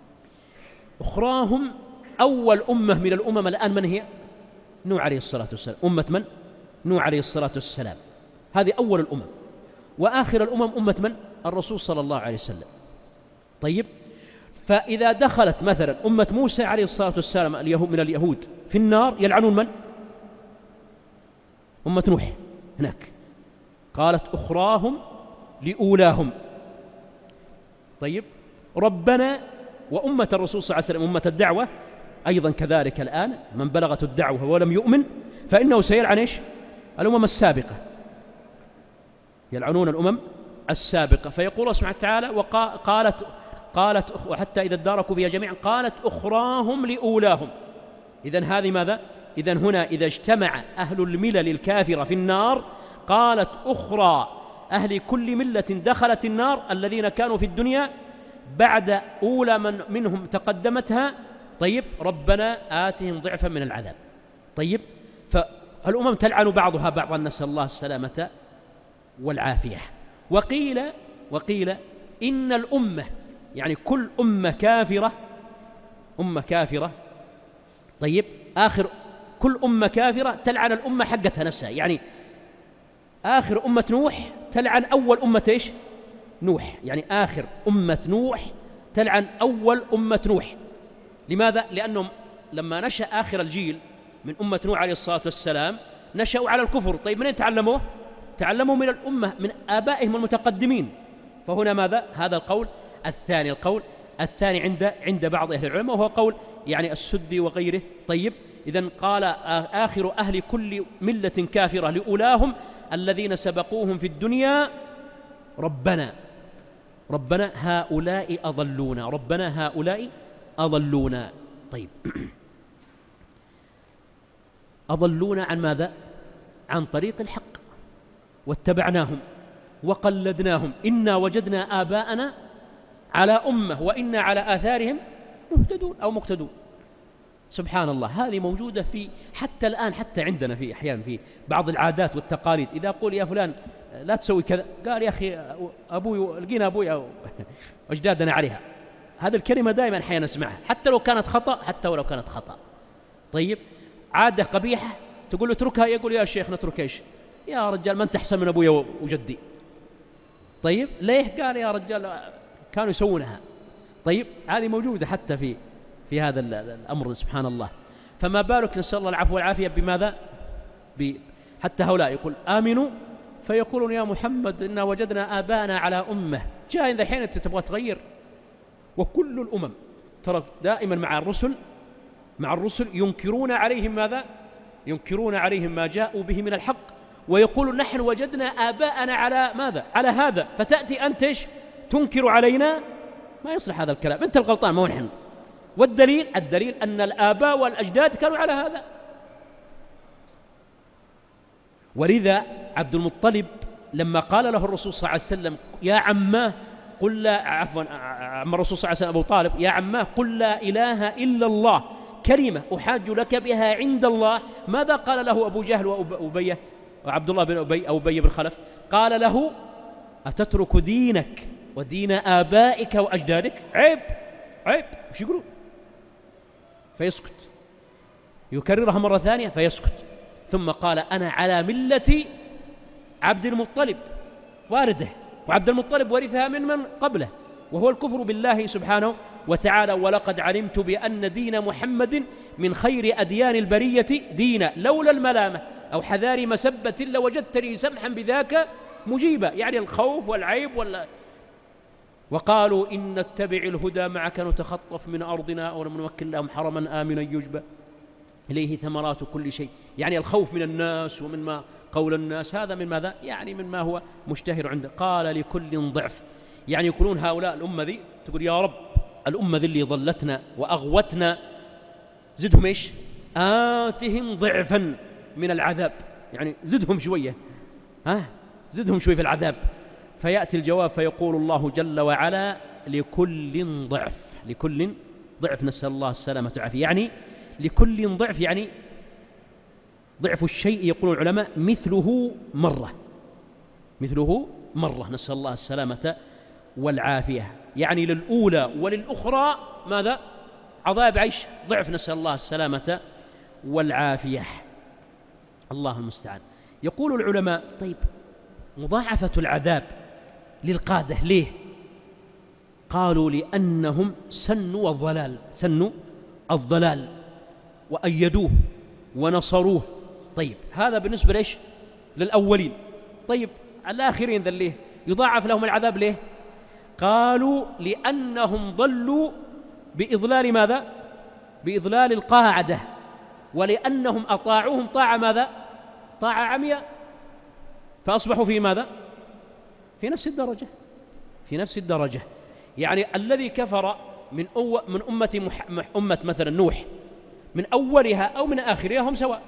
أخراهم أول أمة من الأمم الآن من هي؟ نوح عليه الصلاة والسلام. أمة من؟ نوح عليه الصلاة والسلام، هذه أول الأمم. وآخر الأمم أمة من؟ الرسول صلى الله عليه وسلم. طيب، فإذا دخلت مثلا أمة موسى عليه الصلاة والسلام اليهود من اليهود في النار، يلعنون من؟ أمة نوح هناك. قالت أخراهم لأولاهم. طيب، ربنا وأمة الرسول صلى الله عليه وسلم أمة الدعوة أيضا كذلك، الآن من بلغت الدعوة ولم يؤمن فإنه سيلعن إيش؟ الأمم السابقة، يلعنون الأمم السابقة. فيقول الله سبحانه وتعالى وقالت قالت وحتى إذا اداركوا فيها جميعا قالت أخراهم لأولاهم. إذن هذه ماذا؟ إذن هنا إذا اجتمع أهل الملل الكافرة في النار، قالت أخرى أهل كل ملة دخلت النار الذين كانوا في الدنيا بعد أولى من منهم تقدمتها. طيب، ربنا آتهم ضعفا من العذاب. طيب، فالأمم تلعن بعضها بعضا، نسأل الله السلامة والعافية. وقيل وقيل إن الأمة، يعني كل أمة كافرة أمة كافرة طيب، آخر كل أمة كافرة تلعن الأمة حقتها نفسها، يعني آخر أمة نوح تلعن أول أمة إيش؟ نوح، يعني آخر أمة نوح تلعن أول أمة نوح. لماذا؟ لأنهم لما نشأ آخر الجيل من أمة نوح عليه الصلاة والسلام نشأوا على الكفر. طيب، منين تعلموه؟ تعلموا من الأمة، من آبائهم المتقدمين. فهنا ماذا؟ هذا القول الثاني القول الثاني عند عند بعض أهل العلم، وهو قول يعني السدي وغيره. طيب، إذن قال آخر أهل كل ملة كافرة لأولاهم الذين سبقوهم في الدنيا ربنا ربنا هؤلاء أضلونا ربنا هؤلاء أضلونا. طيب، أضلونا عن ماذا؟ عن طريق الحق، واتبعناهم وقلدناهم، إنا وجدنا آباءنا على أمة وإنا على آثارهم مهتدون أو مقتدون. سبحان الله، هذه موجودة في حتى الآن، حتى عندنا في أحيان في بعض العادات والتقاليد. إذا قول يا فلان لا تسوي كذا، قال يا أخي أبوي لقينا أبوي وأجدادنا عليها. هذه الكلمة دائما أحيانا نسمعها، حتى لو كانت خطأ حتى ولو كانت خطأ. طيب، عادة قبيحة تقول له اتركها، يقول يا شيخ نترك إيش؟ يا رجال ما أنت أحسن من أبويا وجدي. طيب ليه؟ قال يا رجال كانوا يسوونها. طيب هذه موجودة حتى في في هذا الأمر سبحان الله. فما بالك نسأل الله العفو والعافية بماذا؟ حتى هؤلاء يقول آمنوا فيقولون يا محمد إنا وجدنا آباءنا على أمة. جاء إذا حين تبغى تغير. وكل الأمم ترى دائما مع الرسل مع الرسل ينكرون عليهم ماذا؟ ينكرون عليهم ما جاءوا به من الحق، ويقولون نحن وجدنا آباءنا على ماذا؟ على هذا، فتأتي أنت إيش؟ تنكر علينا. ما يصلح هذا الكلام، أنت الغلطان ما هو نحن. والدليل الدليل أن الآباء والأجداد كانوا على هذا. ولذا عبد المطلب لما قال له الرسول صلى الله عليه وسلم يا عماه قل لا عفوا عم الرسول صلى الله عليه وسلم أبو طالب يا عماه قل لا إله إلا الله كلمة أحاج لك بها عند الله، ماذا قال له أبو جهل وأبي وعبد الله بن أبي أو أبي بن خلف؟ قال له أتترك دينك ودين آبائك وأجدادك؟ عيب عيب. وش يقولون؟ فيسكت، يكررها مرة ثانية فيسكت، ثم قال أنا على ملة عبد المطلب وارده، وعبد المطلب ورثها من من قبله، وهو الكفر بالله سبحانه وتعالى. ولقد علمت بأن دين محمد من خير أديان البرية دينا لولا الملامة أو حذار مسبة لوجدتني سمحا بذاك مجيبا، يعني الخوف والعيب ولا. وقالوا إن نتبع الهدى معك نتخطف من أرضنا أو لم نمكن لهم حرما آمنا يجبى إليه ثمرات كل شيء، يعني الخوف من الناس ومن ما قول الناس، هذا من ماذا؟ يعني من ما هو مشتهر عنده. قال لكل ضعف، يعني يكونون هؤلاء الأمة ذي تقول يا رب الأمة ذي اللي ضلتنا وأغوتنا زدهم إيش؟ آتهم ضعفا من العذاب، يعني زدهم شوية، ها زدهم شوي في العذاب. فيأتي الجواب فيقول الله جل وعلا لكل ضعف، لكل ضعف، نسأل الله السلامة والعافية. يعني لكل ضعف، يعني ضعف الشيء يقول العلماء مثله مرة، مثله مرة، نسأل الله السلامة والعافية. يعني للأولى وللأخرى ماذا؟ عذاب عيش ضعف، نسأل الله السلامة والعافية. الله المستعان. يقول العلماء طيب مضاعفة العذاب للقادة ليه؟ قالوا لأنهم سنوا الضلال، سنوا الضلال وأيدوه ونصروه. طيب هذا بالنسبة ليش؟ للأولين. طيب الآخرين ذا ليه يضاعف لهم العذاب ليه؟ قالوا لأنهم ضلوا بإضلال ماذا؟ بإضلال القاعدة، ولأنهم أطاعوهم طاعة ماذا؟ طاعة عمياء، فأصبحوا في ماذا؟ في نفس الدرجة، في نفس الدرجة. يعني الذي كفر من أو من أمة مح... أمة مثلا نوح من أولها أو من آخرها هم سواء،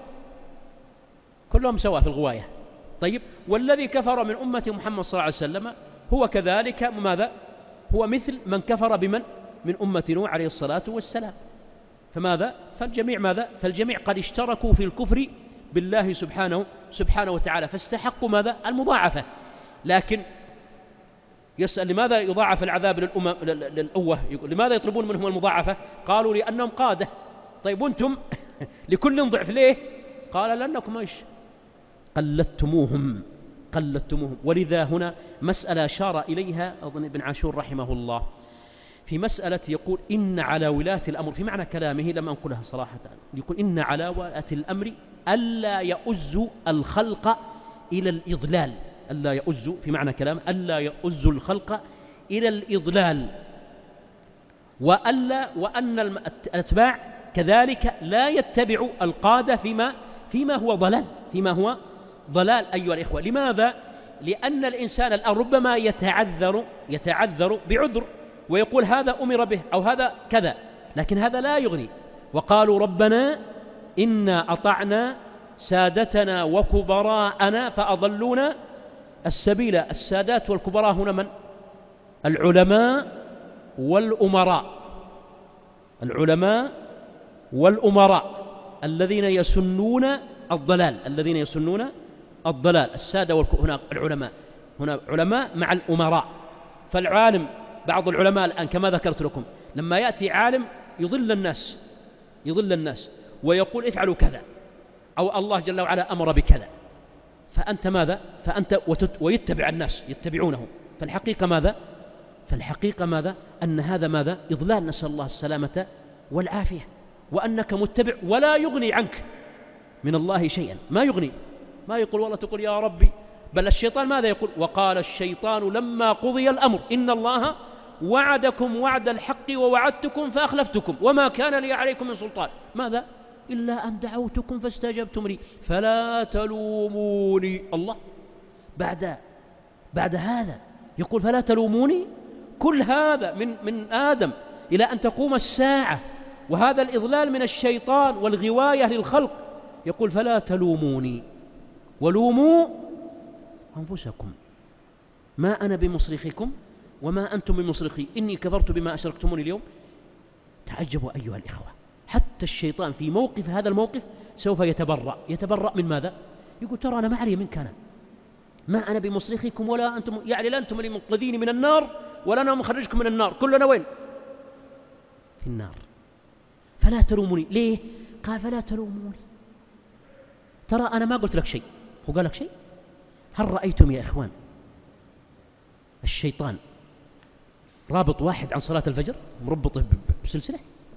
كلهم سواء في الغواية. طيب والذي كفر من أمة محمد صلى الله عليه وسلم هو كذلك ماذا؟ هو مثل من كفر بمن؟ من أمة نوح عليه الصلاة والسلام. فماذا؟ فالجميع ماذا؟ فالجميع قد اشتركوا في الكفر بالله سبحانه سبحانه وتعالى، فاستحقوا ماذا؟ المضاعفة. لكن يسأل لماذا يضاعف العذاب للأمم للأوة؟ يقول لماذا يطلبون منهم المضاعفة؟ قالوا لأنهم قادة. طيب وانتم لكل ضعف ليه؟ قال لأنكم ايش؟ قلدتموهم قلدتموهم. ولذا هنا مسألة أشار إليها أظن ابن عاشور رحمه الله في مسألة يقول إن على ولاة الأمر، في معنى كلامه لم أنقلها صراحة، يقول إن على ولاة الأمر ألا يؤز الخلق إلى الإضلال، ألا يؤز في معنى كلام ألا يؤز الخلق إلى الإضلال، وألا وأن الأتباع كذلك لا يتبع القادة فيما فيما هو ضلال، فيما هو ضلال أيها الإخوة. لماذا؟ لأن الإنسان الآن ربما يتعذر يتعذر بعذر ويقول هذا أمر به أو هذا كذا، لكن هذا لا يغني. وقالوا ربنا إنا أطعنا سادتنا وكبراءنا فأضلونا السبيل. السادات والكبراء هنا من؟ العلماء والأمراء، العلماء والأمراء الذين يسنون الضلال، الذين يسنون الضلال. السادة والكبراء هنا العلماء، هنا علماء مع الأمراء. فالعالم بعض العلماء الآن كما ذكرت لكم لما يأتي عالم يضل الناس يضل الناس ويقول افعلوا كذا، أو الله جل وعلا أمر بكذا، فأنت ماذا؟ فأنت ويتبع الناس يتبعونه، فالحقيقة ماذا؟ فالحقيقة ماذا؟ أن هذا ماذا؟ إضلال، نسأل الله السلامة والعافية، وأنك متبع ولا يغني عنك من الله شيئا، ما يغني، ما يقول والله تقول يا ربي، بل الشيطان ماذا يقول؟ وقال الشيطان لما قضي الأمر إن الله وعدكم وعد الحق ووعدتكم فأخلفتكم وما كان لي عليكم من سلطان، ماذا؟ إلا أن دعوتكم فاستجبتم لي فلا تلوموني. الله بعد بعد هذا يقول فلا تلوموني، كل هذا من من آدم إلى أن تقوم الساعة، وهذا الإضلال من الشيطان والغواية للخلق، يقول فلا تلوموني ولوموا أنفسكم ما أنا بمصرخكم وما أنتم بمصرخي إني كفرت بما أشركتموني اليوم. تعجبوا أيها الإخوة، حتى الشيطان في موقف هذا الموقف سوف يتبرأ. يتبرأ من ماذا؟ يقول ترى أنا ما علي منك، أنا ما أنا بمصرخكم ولا أنتم، يعني لا أنتم منقذين من النار ولا أنا مخرجكم من النار، كلنا وين؟ في النار. فلا تلوموني. ليه؟ قال فلا تلوموني، ترى أنا ما قلت لك شيء. هو قال لك شيء؟ هل رأيتم يا إخوان الشيطان رابط واحد عن صلاة الفجر مربطه بسلسلة،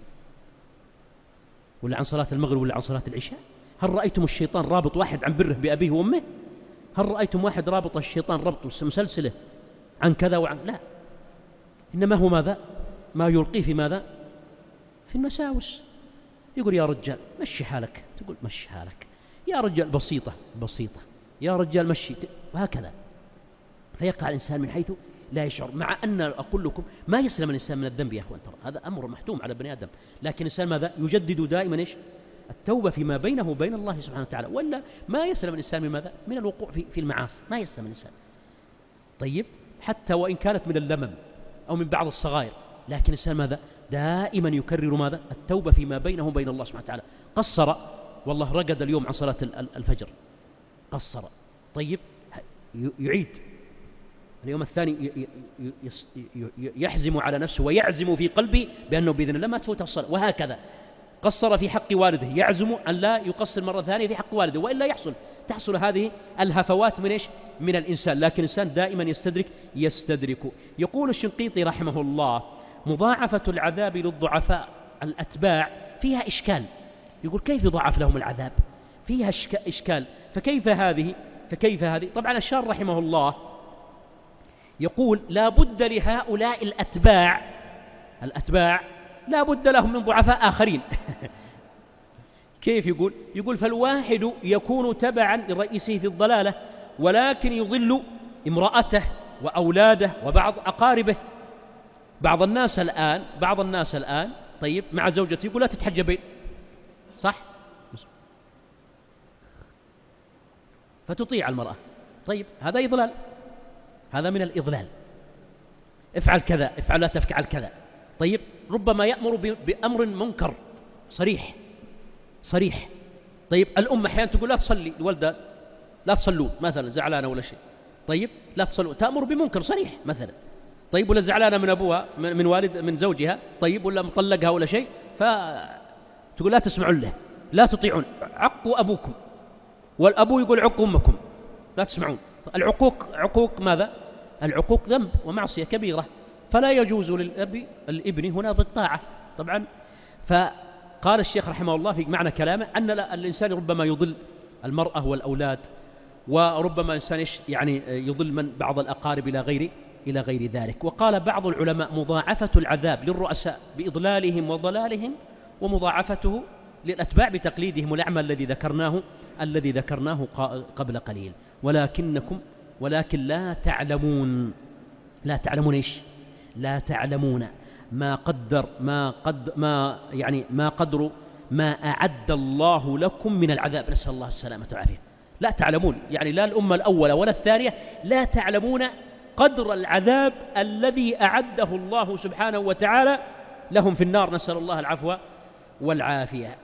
ولا عن صلاة المغرب، ولا عن صلاة العشاء؟ هل رأيتم الشيطان رابط واحد عن بره بأبيه وأمه؟ هل رأيتم واحد رابط الشيطان ربط مسلسله عن كذا وعن؟ لا، إنما هو ماذا؟ ما يلقيه في ماذا؟ في المساوس. يقول يا رجال مشي حالك، تقول مشي حالك، يا رجال بسيطة بسيطة، يا رجال مشي، وهكذا. فيقع الإنسان من حيث لا يشعر، مع أن أقول لكم ما يسلم الإنسان من الذنب يا أخوان، ترى هذا أمر محتوم على بني آدم، لكن الإنسان ماذا؟ يجدد دائما إيش؟ التوبة فيما بينه وبين الله سبحانه وتعالى، ولا ما يسلم الإنسان من ماذا؟ من الوقوع في, في المعاصي، ما يسلم الإنسان. طيب حتى وإن كانت من اللمم أو من بعض الصغائر، لكن الإنسان ماذا؟ دائما يكرر ماذا؟ التوبة فيما بينه وبين الله سبحانه وتعالى. قصر والله، رقد اليوم عن صلاة الفجر، قصر، طيب يعيد اليوم الثاني، يحزم على نفسه ويعزم في قلبه بأنه بإذن الله ما تفوت الصلاة، وهكذا. قصر في حق والده، يعزم أن لا يقصر مرة ثانية في حق والده، وإلا يحصل تحصل هذه الهفوات من إيش؟ من الإنسان. لكن الإنسان دائما يستدرك يستدرك يقول الشنقيطي رحمه الله مضاعفة العذاب للضعفاء الأتباع فيها إشكال. يقول كيف يضاعف لهم العذاب؟ فيها إشكال. فكيف هذه؟ فكيف هذه؟ طبعا الشار رحمه الله يقول لا بد لهؤلاء الأتباع الأتباع لا بد لهم من ضعفاء آخرين. كيف يقول؟ يقول فالواحد يكون تبعا لرئيسه في الضلالة، ولكن يضل امرأته وأولاده وبعض أقاربه. بعض الناس الآن بعض الناس الآن طيب مع زوجته يقول لا تتحجبين، صح؟ فتطيع المرأة، طيب هذا إضلال، هذا من الإضلال. افعل كذا، افعل لا تفعل كذا. طيب ربما يأمر بأمر منكر صريح صريح. طيب الأم أحيانا تقول لا تصلي الولدة، لا تصلون مثلا، زعلانة ولا شيء، طيب لا تصلون، تأمر بمنكر صريح مثلا. طيب ولا زعلانة من أبوها، من والد من زوجها، طيب ولا مطلقها ولا شيء، فتقول لا تسمعون له، لا تطيعون، عقوا أبوكم، والأبو يقول عقوا أمكم، لا تسمعون. العقوق عقوق ماذا؟ العقوق ذنب ومعصية كبيرة، فلا يجوز للأب الابن هنا بالطاعة طبعا. فقال الشيخ رحمه الله في معنى كلامه أن الإنسان ربما يضل المرأة والأولاد، وربما الإنسان يعني يضل من بعض الأقارب إلى غير إلى غير ذلك. وقال بعض العلماء مضاعفة العذاب للرؤساء بإضلالهم وضلالهم، ومضاعفته للأتباع بتقليدهم الأعمى الذي ذكرناه الذي ذكرناه قبل قليل. ولكنكم ولكن لا تعلمون لا تعلمون إيش؟ لا تعلمون ما قدر ما قد ما يعني ما قدر ما أعد الله لكم من العذاب، نسأل الله السلامة والعافية. لا تعلمون يعني لا الأمة الأولى ولا الثانية، لا تعلمون قدر العذاب الذي أعده الله سبحانه وتعالى لهم في النار، نسأل الله العفو والعافية.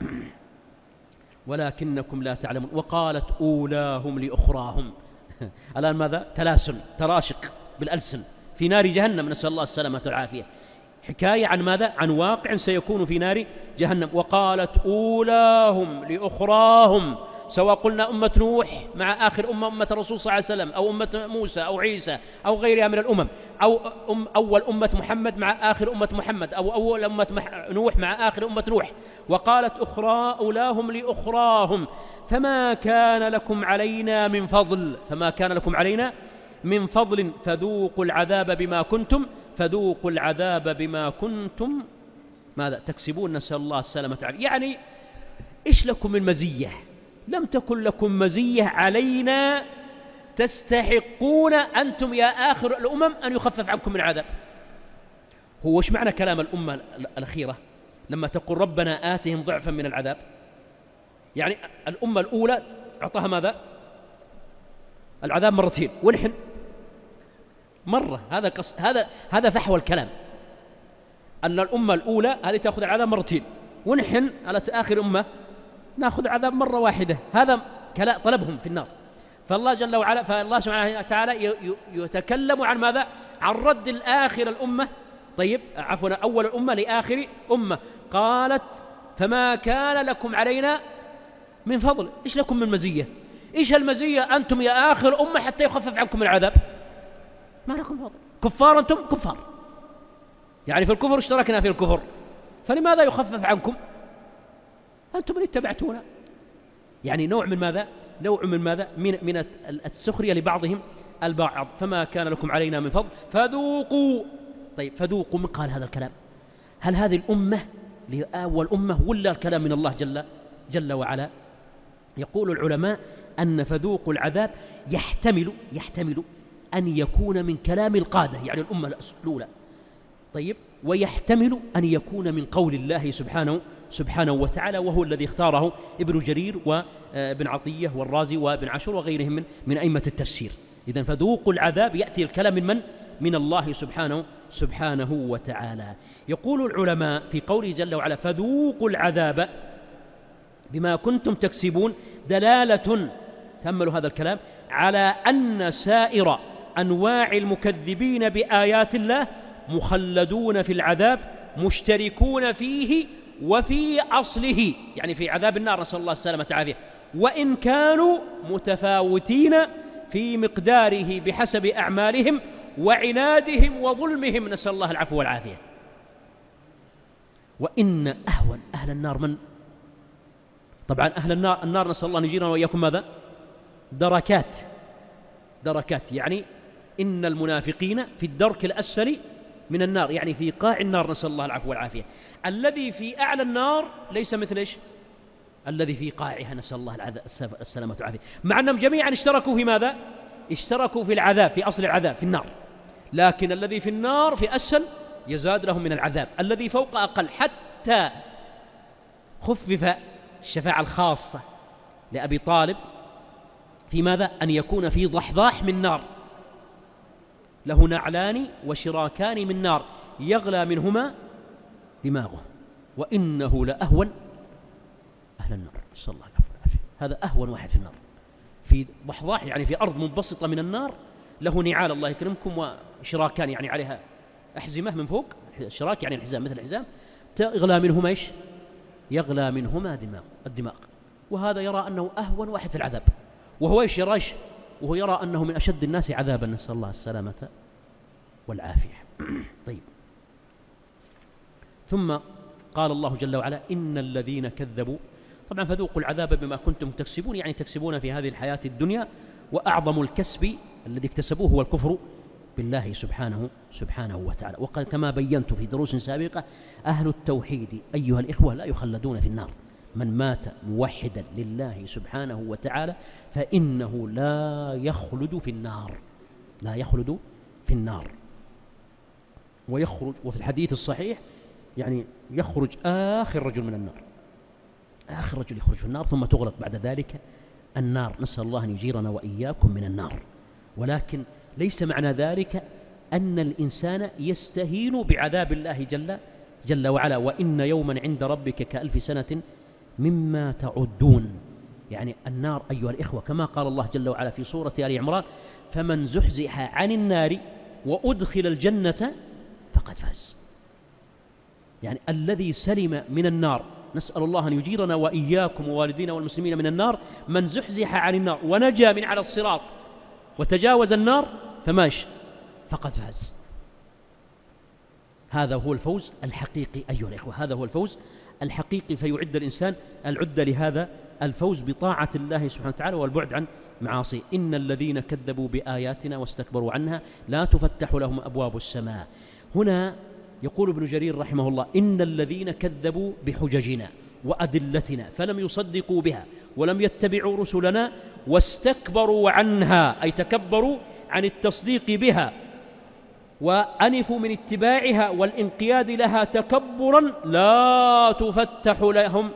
ولكنكم لا تعلمون. وقالت أولاهم لأخراهم. الآن ماذا؟ تلاسل، تراشق بالألسن في نار جهنم، نسأل الله السلامة والعافية. حكاية عن ماذا؟ عن واقع سيكون في نار جهنم. وقالت أولاهم لأخراهم سواء قلنا أمة نوح مع آخر أمة أمة الرسول صلى الله عليه وسلم، أو أمة موسى أو عيسى أو غيرها من الأمم، أو أم أول أمة محمد مع آخر أمة محمد، أو أول أمة نوح مع آخر أمة نوح. وقالت أخرى أولاهم لأخراهم فما كان لكم علينا من فضل فما كان لكم علينا من فضل فذوقوا العذاب بما كنتم فذوقوا العذاب بما كنتم ماذا تكسبون. نسأل الله السلامة والعافية. يعني إيش لكم من مزية؟ لم تكن لكم مزية علينا تستحقون أنتم يا آخر الأمم أن يخفف عنكم من عذاب. هو إيش معنى كلام الأمة الأخيرة لما تقول ربنا آتهم ضعفا من العذاب؟ يعني الأمة الأولى أعطاها ماذا؟ العذاب مرتين، ونحن مرة. هذا قص... هذا هذا فحوى الكلام، أن الأمة الأولى هذه تأخذ العذاب مرتين، ونحن على آخر أمة نأخذ عذاب مرة واحدة. هذا كلا طلبهم في النار. فالله جل وعلا فالله سبحانه وتعالى يتكلم عن ماذا؟ عن رد الآخر الأمة، طيب عفوا أول الأمة لآخر أمة. قالت فما كان لكم علينا من فضل. إيش لكم من مزية؟ إيش المزية أنتم يا آخر أمة حتى يخفف عنكم العذاب؟ ما لكم فضل، كفار أنتم كفار، يعني في الكفر اشتركنا في الكفر، فلماذا يخفف عنكم؟ أنتم من اتبعتونا. يعني نوع من ماذا؟ نوع من ماذا؟ من, من السخرية لبعضهم البعض. فما كان لكم علينا من فضل فذوقوا. طيب فذوقوا، من قال هذا الكلام؟ هل هذه الأمة لأول أمة ولا الكلام من الله جل, جل وعلا؟ يقول العلماء أن فذوقوا العذاب يحتمل يحتمل أن يكون من كلام القادة، يعني الأمة الأولى، طيب، ويحتمل أن يكون من قول الله سبحانه سبحانه وتعالى، وهو الذي اختاره ابن جرير وابن عطية والرازي وابن عاشور وغيرهم من, من أئمة التفسير. إذن فذوقوا العذاب يأتي الكلام من من؟ من الله سبحانه سبحانه وتعالى. يقول العلماء في قوله جل وعلا فذوقوا العذاب بما كنتم تكسبون دلالة، تأملوا هذا الكلام، على أن سائر أنواع المكذبين بآيات الله مخلدون في العذاب مشتركون فيه وفي أصله، يعني في عذاب النار، نسأل الله السلامة والعافية، وإن كانوا متفاوتين في مقداره بحسب أعمالهم وعنادهم وظلمهم، نسأل الله العفو والعافية. وإن أهون أهل النار من؟ طبعا أهل النار, النار نسأل الله نجينا وإياكم ماذا؟ دركات دركات، يعني إن المنافقين في الدرك الأسفل من النار، يعني في قاع النار، نسأل الله العفو والعافية. الذي في أعلى النار ليس مثل إيش؟ الذي في قاعها، نسأل الله السلامة والعافية. مع أنهم جميعا اشتركوا في ماذا؟ اشتركوا في العذاب، في أصل العذاب في النار، لكن الذي في النار في أسفل يزاد لهم من العذاب، الذي فوق أقل، حتى خفف الشفاعة الخاصة لأبي طالب في ماذا؟ أن يكون في ضحضاح من نار، له نعلان وشراكان من نار يغلى منهما دماغه، وإنه لأهون أهل النار، نسأل الله العفو والعافية. هذا أهون واحد في النار، في ضحضاح، يعني في أرض منبسطة من النار، له نعال الله يكرمكم وشراكان، يعني عليها أحزمة من فوق، الشراك يعني الحزام مثل الحزام، يغلى منهما إيش؟ يغلى منهما دماغ الدماغ. وهذا يرى أنه أهون واحد في العذاب، وهو إيش يرى؟ وهو يرى أنه من أشد الناس عذابا، نسأل الله السلامة والعافية. طيب، ثم قال الله جل وعلا إن الذين كذبوا، طبعا فذوقوا العذاب بما كنتم تكسبون، يعني تكسبون في هذه الحياة الدنيا، وأعظم الكسب الذي اكتسبوه هو الكفر بالله سبحانه سبحانه وتعالى. وقد كما بينت في دروس سابقة أهل التوحيد أيها الإخوة لا يخلدون في النار. من مات موحدا لله سبحانه وتعالى فإنه لا يخلد في النار، لا يخلد في النار. ويخرج، وفي الحديث الصحيح يعني يخرج آخر رجل من النار، آخر رجل يخرج في النار، ثم تغلق بعد ذلك النار، نسأل الله أن يجيرنا وإياكم من النار. ولكن ليس معنى ذلك أن الإنسان يستهين بعذاب الله جل, جل وعلا. وإن يوما عند ربك كألف سنة مما تعدون، يعني النار أيها الإخوة كما قال الله جل وعلا في سورة آل عمران فمن زحزح عن النار وأدخل الجنة فقد فاز. يعني الذي سلم من النار نسأل الله أن يجيرنا وإياكم ووالدينا والمسلمين من النار. من زحزح عن النار ونجا من على الصراط وتجاوز النار فماش فقد فاز. هذا هو الفوز الحقيقي أيها الإخوة، هذا هو الفوز الحقيقي. فيعد الإنسان العدة لهذا الفوز بطاعة الله سبحانه وتعالى والبعد عن معاصيه. إن الذين كذبوا بآياتنا واستكبروا عنها لا تفتح لهم أبواب السماء. هنا يقول ابن جرير رحمه الله: إن الذين كذبوا بحججنا وأدلتنا فلم يصدقوا بها ولم يتبعوا رسلنا واستكبروا عنها، أي تكبروا عن التصديق بها وأنفوا من اتباعها والانقياد لها تكبرا، لا تفتح لهم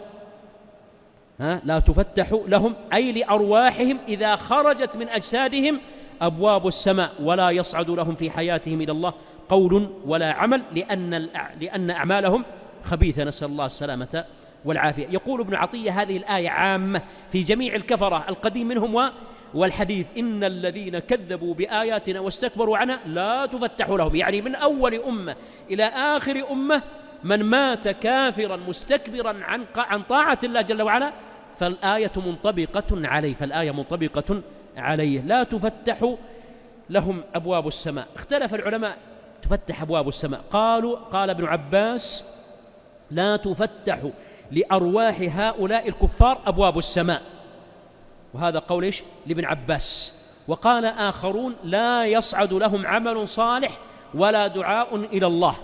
ها لا تفتح لهم أي لأرواحهم إذا خرجت من أجسادهم أبواب السماء، ولا يصعد لهم في حياتهم إلى الله قول ولا عمل، لأن لأن أعمالهم خبيثة، نسأل الله السلامة والعافية. يقول ابن عطية: هذه الآية عامة في جميع الكفرة القديم منهم والحديث. إن الذين كذبوا بآياتنا واستكبروا عنها لا تفتح لهم، يعني من أول أمة إلى آخر أمة من مات كافرا مستكبرا عن عن طاعة الله جل وعلا فالآية منطبقة عليه، فالآية منطبقة عليه. لا تفتح لهم أبواب السماء. اختلف العلماء تفتح أبواب السماء، قالوا قال ابن عباس: لا تفتح لأرواح هؤلاء الكفار أبواب السماء، وهذا قول إيش؟ لابن عباس. وقال آخرون: لا يصعد لهم عمل صالح ولا دعاء إلى الله،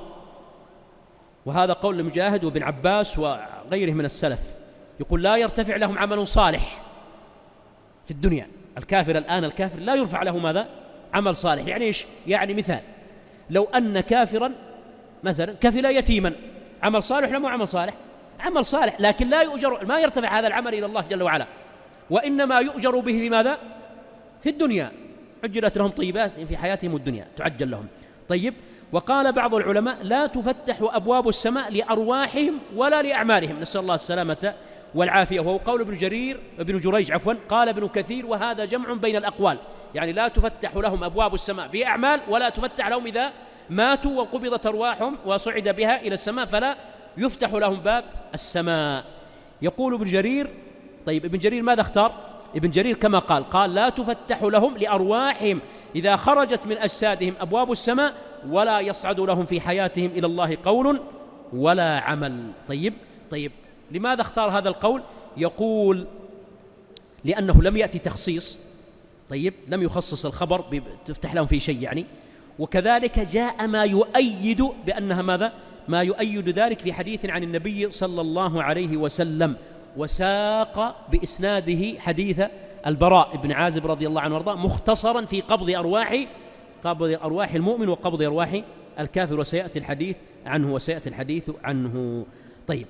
وهذا قول المجاهد وابن عباس وغيره من السلف، يقول لا يرتفع لهم عمل صالح في الدنيا. الكافر الآن الكافر لا يرفع له ماذا؟ عمل صالح. يعني إيش؟ يعني مثال لو أن كافرا مثلا كفل يتيما، عمل صالح ولا مو عمل صالح؟ عمل صالح، لكن لا يؤجر، ما يرتفع هذا العمل إلى الله جل وعلا، وإنما يؤجر به بماذا؟ في الدنيا، عجلت لهم طيبات في حياتهم الدنيا تعجل لهم. طيب. وقال بعض العلماء: لا تفتح أبواب السماء لأرواحهم ولا لأعمالهم، نسأل الله السلامة والعافية، وهو قول ابن جرير ابن جريج عفوا. قال ابن كثير: وهذا جمع بين الأقوال، يعني لا تفتح لهم أبواب السماء في أعمال، ولا تفتح لهم إذا ماتوا وقبضت أرواحهم وصعد بها إلى السماء فلا يفتح لهم باب السماء. يقول ابن جرير. طيب، ابن جرير ماذا اختار؟ ابن جرير كما قال قال: لا تفتح لهم لأرواحهم إذا خرجت من أجسادهم أبواب السماء ولا يصعد لهم في حياتهم إلى الله قول ولا عمل. طيب طيب لماذا اختار هذا القول؟ يقول: لأنه لم يأتي تخصيص، طيب لم يخصص الخبر تفتح لهم في شيء يعني، وكذلك جاء ما يؤيد بأنها ماذا؟ ما يؤيد ذلك في حديث عن النبي صلى الله عليه وسلم، وساق بإسناده حديث البراء بن عازب رضي الله عنه وارضاه مختصرا في قبض أرواح قبض أرواح المؤمن وقبض أرواح الكافر، وسيأتي الحديث عنه وسيأتي الحديث عنه. طيب.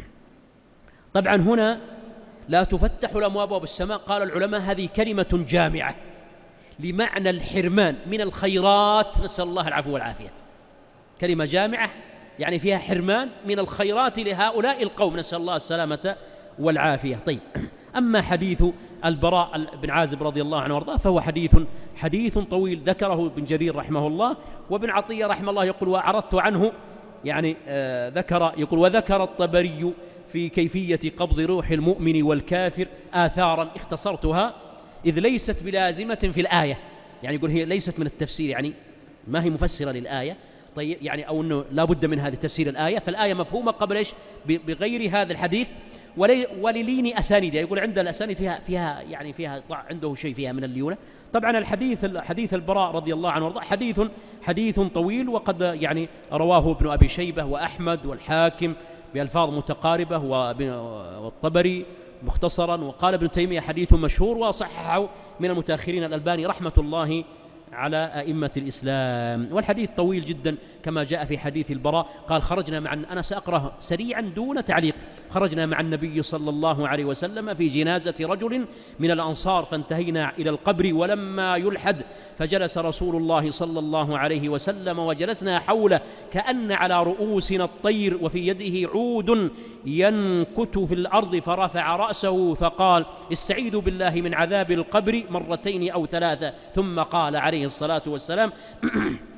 طبعا هنا لا تفتح لهم أبواب السماء، قال العلماء هذه كلمة جامعة لمعنى الحرمان من الخيرات، نسأل الله العفو والعافية. كلمة جامعة يعني فيها حرمان من الخيرات لهؤلاء القوم، نسأل الله السلامة والعافية. طيب. أما حديث البراء بن عازب رضي الله عنه وارضاه فهو حديث حديث طويل ذكره ابن جرير رحمه الله، وابن عطية رحمه الله يقول: وعرضت عنه يعني آه ذكر يقول: وذكر الطبري في كيفية قبض روح المؤمن والكافر آثارا اختصرتها إذ ليست بلازمة في الآية، يعني يقول هي ليست من التفسير، يعني ما هي مفسرة للآية. طيب، يعني أو أنه لا بد من هذه تفسير الآية، فالآية مفهومة قبل إيش؟ بغير هذا الحديث. وللين أسانيد، يقول عند الأسانيد فيها فيها يعني فيها عنده شيء فيها من الليونة. طبعا الحديث حديث البراء رضي الله عنه وارضاه حديث حديث طويل، وقد يعني رواه ابن أبي شيبة وأحمد والحاكم بألفاظ متقاربة والطبري مختصرا، وقال ابن تيمية حديث مشهور، وصححه من المتأخرين الألباني رحمة الله على أئمة الإسلام. والحديث طويل جدا كما جاء في حديث البراء. قال: خرجنا مع أنا سأقرأ سريعا دون تعليق. خرجنا مع النبي صلى الله عليه وسلم في جنازة رجل من الأنصار فانتهينا إلى القبر ولما يلحد فجلس رسول الله صلى الله عليه وسلم وجلسنا حوله كأن على رؤوسنا الطير وفي يده عود ينكت في الأرض، فرفع رأسه فقال: استعيذوا بالله من عذاب القبر مرتين أو ثلاثة، ثم قال عليه الصلاة والسلام: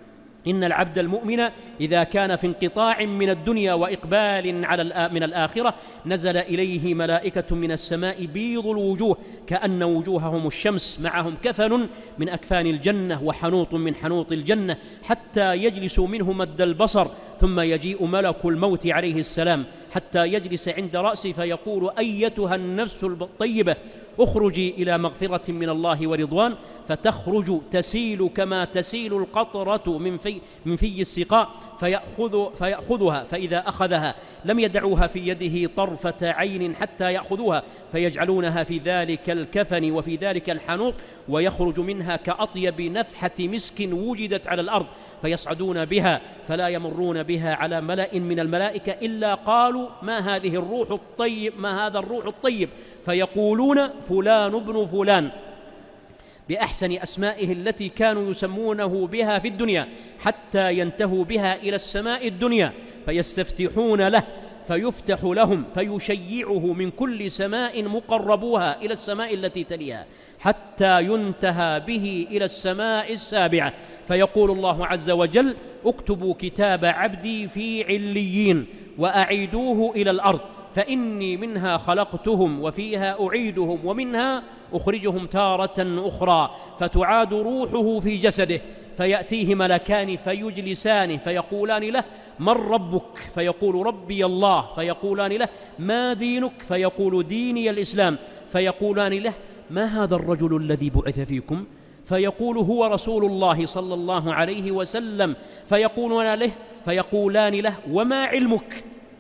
إن العبد المؤمن إذا كان في انقطاع من الدنيا وإقبال على من الآخرة نزل إليه ملائكة من السماء بيض الوجوه كأن وجوههم الشمس، معهم كفن من أكفان الجنة وحنوط من حنوط الجنة، حتى يجلسوا منه مد البصر، ثم يجيء ملك الموت عليه السلام حتى يجلس عند رأسه فيقول: أيتها النفس الطيبة اخرجي إلى مغفرة من الله ورضوان، فتخرج تسيل كما تسيل القطرة من في, من في السقاء، فيأخذ فيأخذها، فإذا أخذها لم يدعوها في يده طرفة عين حتى يأخذوها، فيجعلونها في ذلك الكفن وفي ذلك الحنوط، ويخرج منها كأطيب نفحة مسك وجدت على الأرض، فيصعدون بها فلا يمرون بها على ملأ من الملائكة إلا قالوا: ما هذه الروح الطيب ما هذا الروح الطيب، فيقولون: فلان ابن فلان، بأحسن أسمائه التي كانوا يسمونه بها في الدنيا، حتى ينتهوا بها إلى السماء الدنيا، فيستفتحون له فيفتح لهم، فيشيعه من كل سماء مقربوها إلى السماء التي تليها، حتى ينتهى به إلى السماء السابعة، فيقول الله عز وجل: اكتبوا كتاب عبدي في عليين وأعيدوه إلى الأرض، فإني منها خلقتهم وفيها أعيدهم ومنها أخرجهم تارة أخرى. فتعاد روحه في جسده، فيأتيه ملكان فيجلسانه فيقولان له: من ربك؟ فيقول: ربي الله. فيقولان له: ما دينك؟ فيقول: ديني الإسلام. فيقولان له: ما هذا الرجل الذي بعث فيكم؟ فيقول: هو رسول الله صلى الله عليه وسلم. فيقولون له فيقولان له: وما علمك؟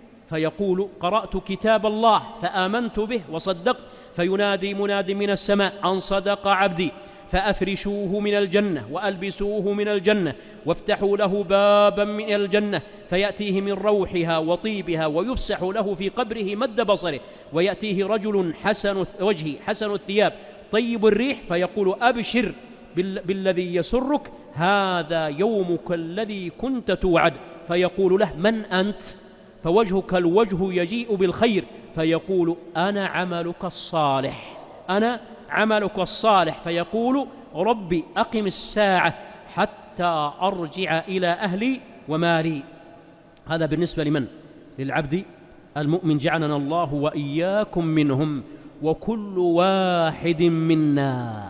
فيقول: قرأت كتاب الله فآمنت به وصدقت. فينادي مناد من السماء: أن صدق عبدي، فأفرشوه من الجنة وألبسوه من الجنة وافتحوا له بابا من الجنة، فيأتيه من روحها وطيبها، ويفسح له في قبره مد بصره، ويأتيه رجل حسن وجهه حسن الثياب طيب الريح، فيقول: أبشر بالذي يسرك، هذا يومك الذي كنت توعد. فيقول له: من أنت؟ فوجهك الوجه يجيء بالخير. فيقول: أنا عملك الصالح، أنا عملك الصالح. فيقول: ربي أقم الساعة حتى أرجع إلى أهلي ومالي. هذا بالنسبة لمن؟ للعبد المؤمن، جعلنا الله وإياكم منهم. وكل واحد منا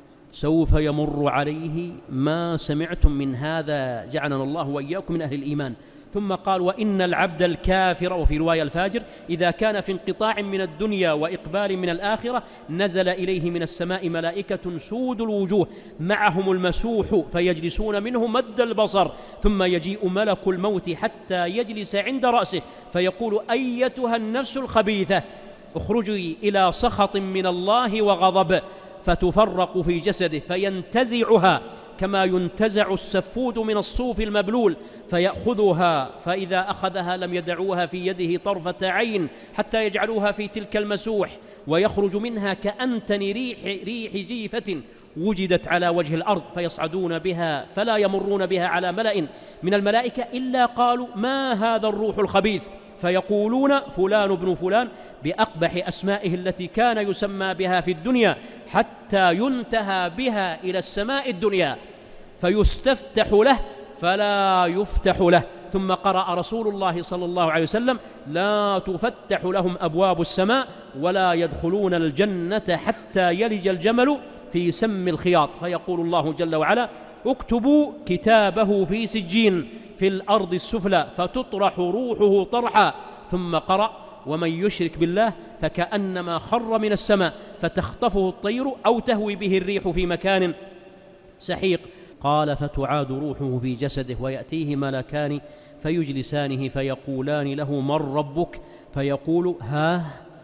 سوف يمر عليه ما سمعتم من هذا، جعلنا الله وإياكم من أهل الإيمان. ثم قال: وإن العبد الكافر، وفي رواية الفاجر، إذا كان في انقطاع من الدنيا وإقبال من الآخرة نزل إليه من السماء ملائكة سود الوجوه معهم المسوح، فيجلسون منه مد البصر، ثم يجيء ملك الموت حتى يجلس عند رأسه، فيقول: أيتها النفس الخبيثة اخرجي إلى سخط من الله وغضب، فتفرق في جسده فينتزعها كما ينتزع السفود من الصوف المبلول، فيأخذها، فإذا أخذها لم يدعوها في يده طرفة عين حتى يجعلوها في تلك المسوح، ويخرج منها كأنتن ريح, ريح جيفة وجدت على وجه الأرض، فيصعدون بها فلا يمرون بها على ملأ من الملائكة إلا قالوا: ما هذا الروح الخبيث؟ فيقولون: فلان ابن فلان، بأقبح أسمائه التي كان يسمى بها في الدنيا، حتى ينتهى بها إلى السماء الدنيا، فيستفتح له فلا يفتح له. ثم قرأ رسول الله صلى الله عليه وسلم: لا تفتح لهم أبواب السماء ولا يدخلون الجنة حتى يلج الجمل في سم الخياط. فيقول الله جل وعلا: اكتبوا كتابه في سجين في الأرض السفلى، فتطرح روحه طرحا. ثم قرأ: ومن يشرك بالله فكأنما خر من السماء فتخطفه الطير أو تهوي به الريح في مكان سحيق. قال: فتعاد روحه في جسده، ويأتيه ملكان فيجلسانه فيقولان له: من ربك؟ فيقول: ها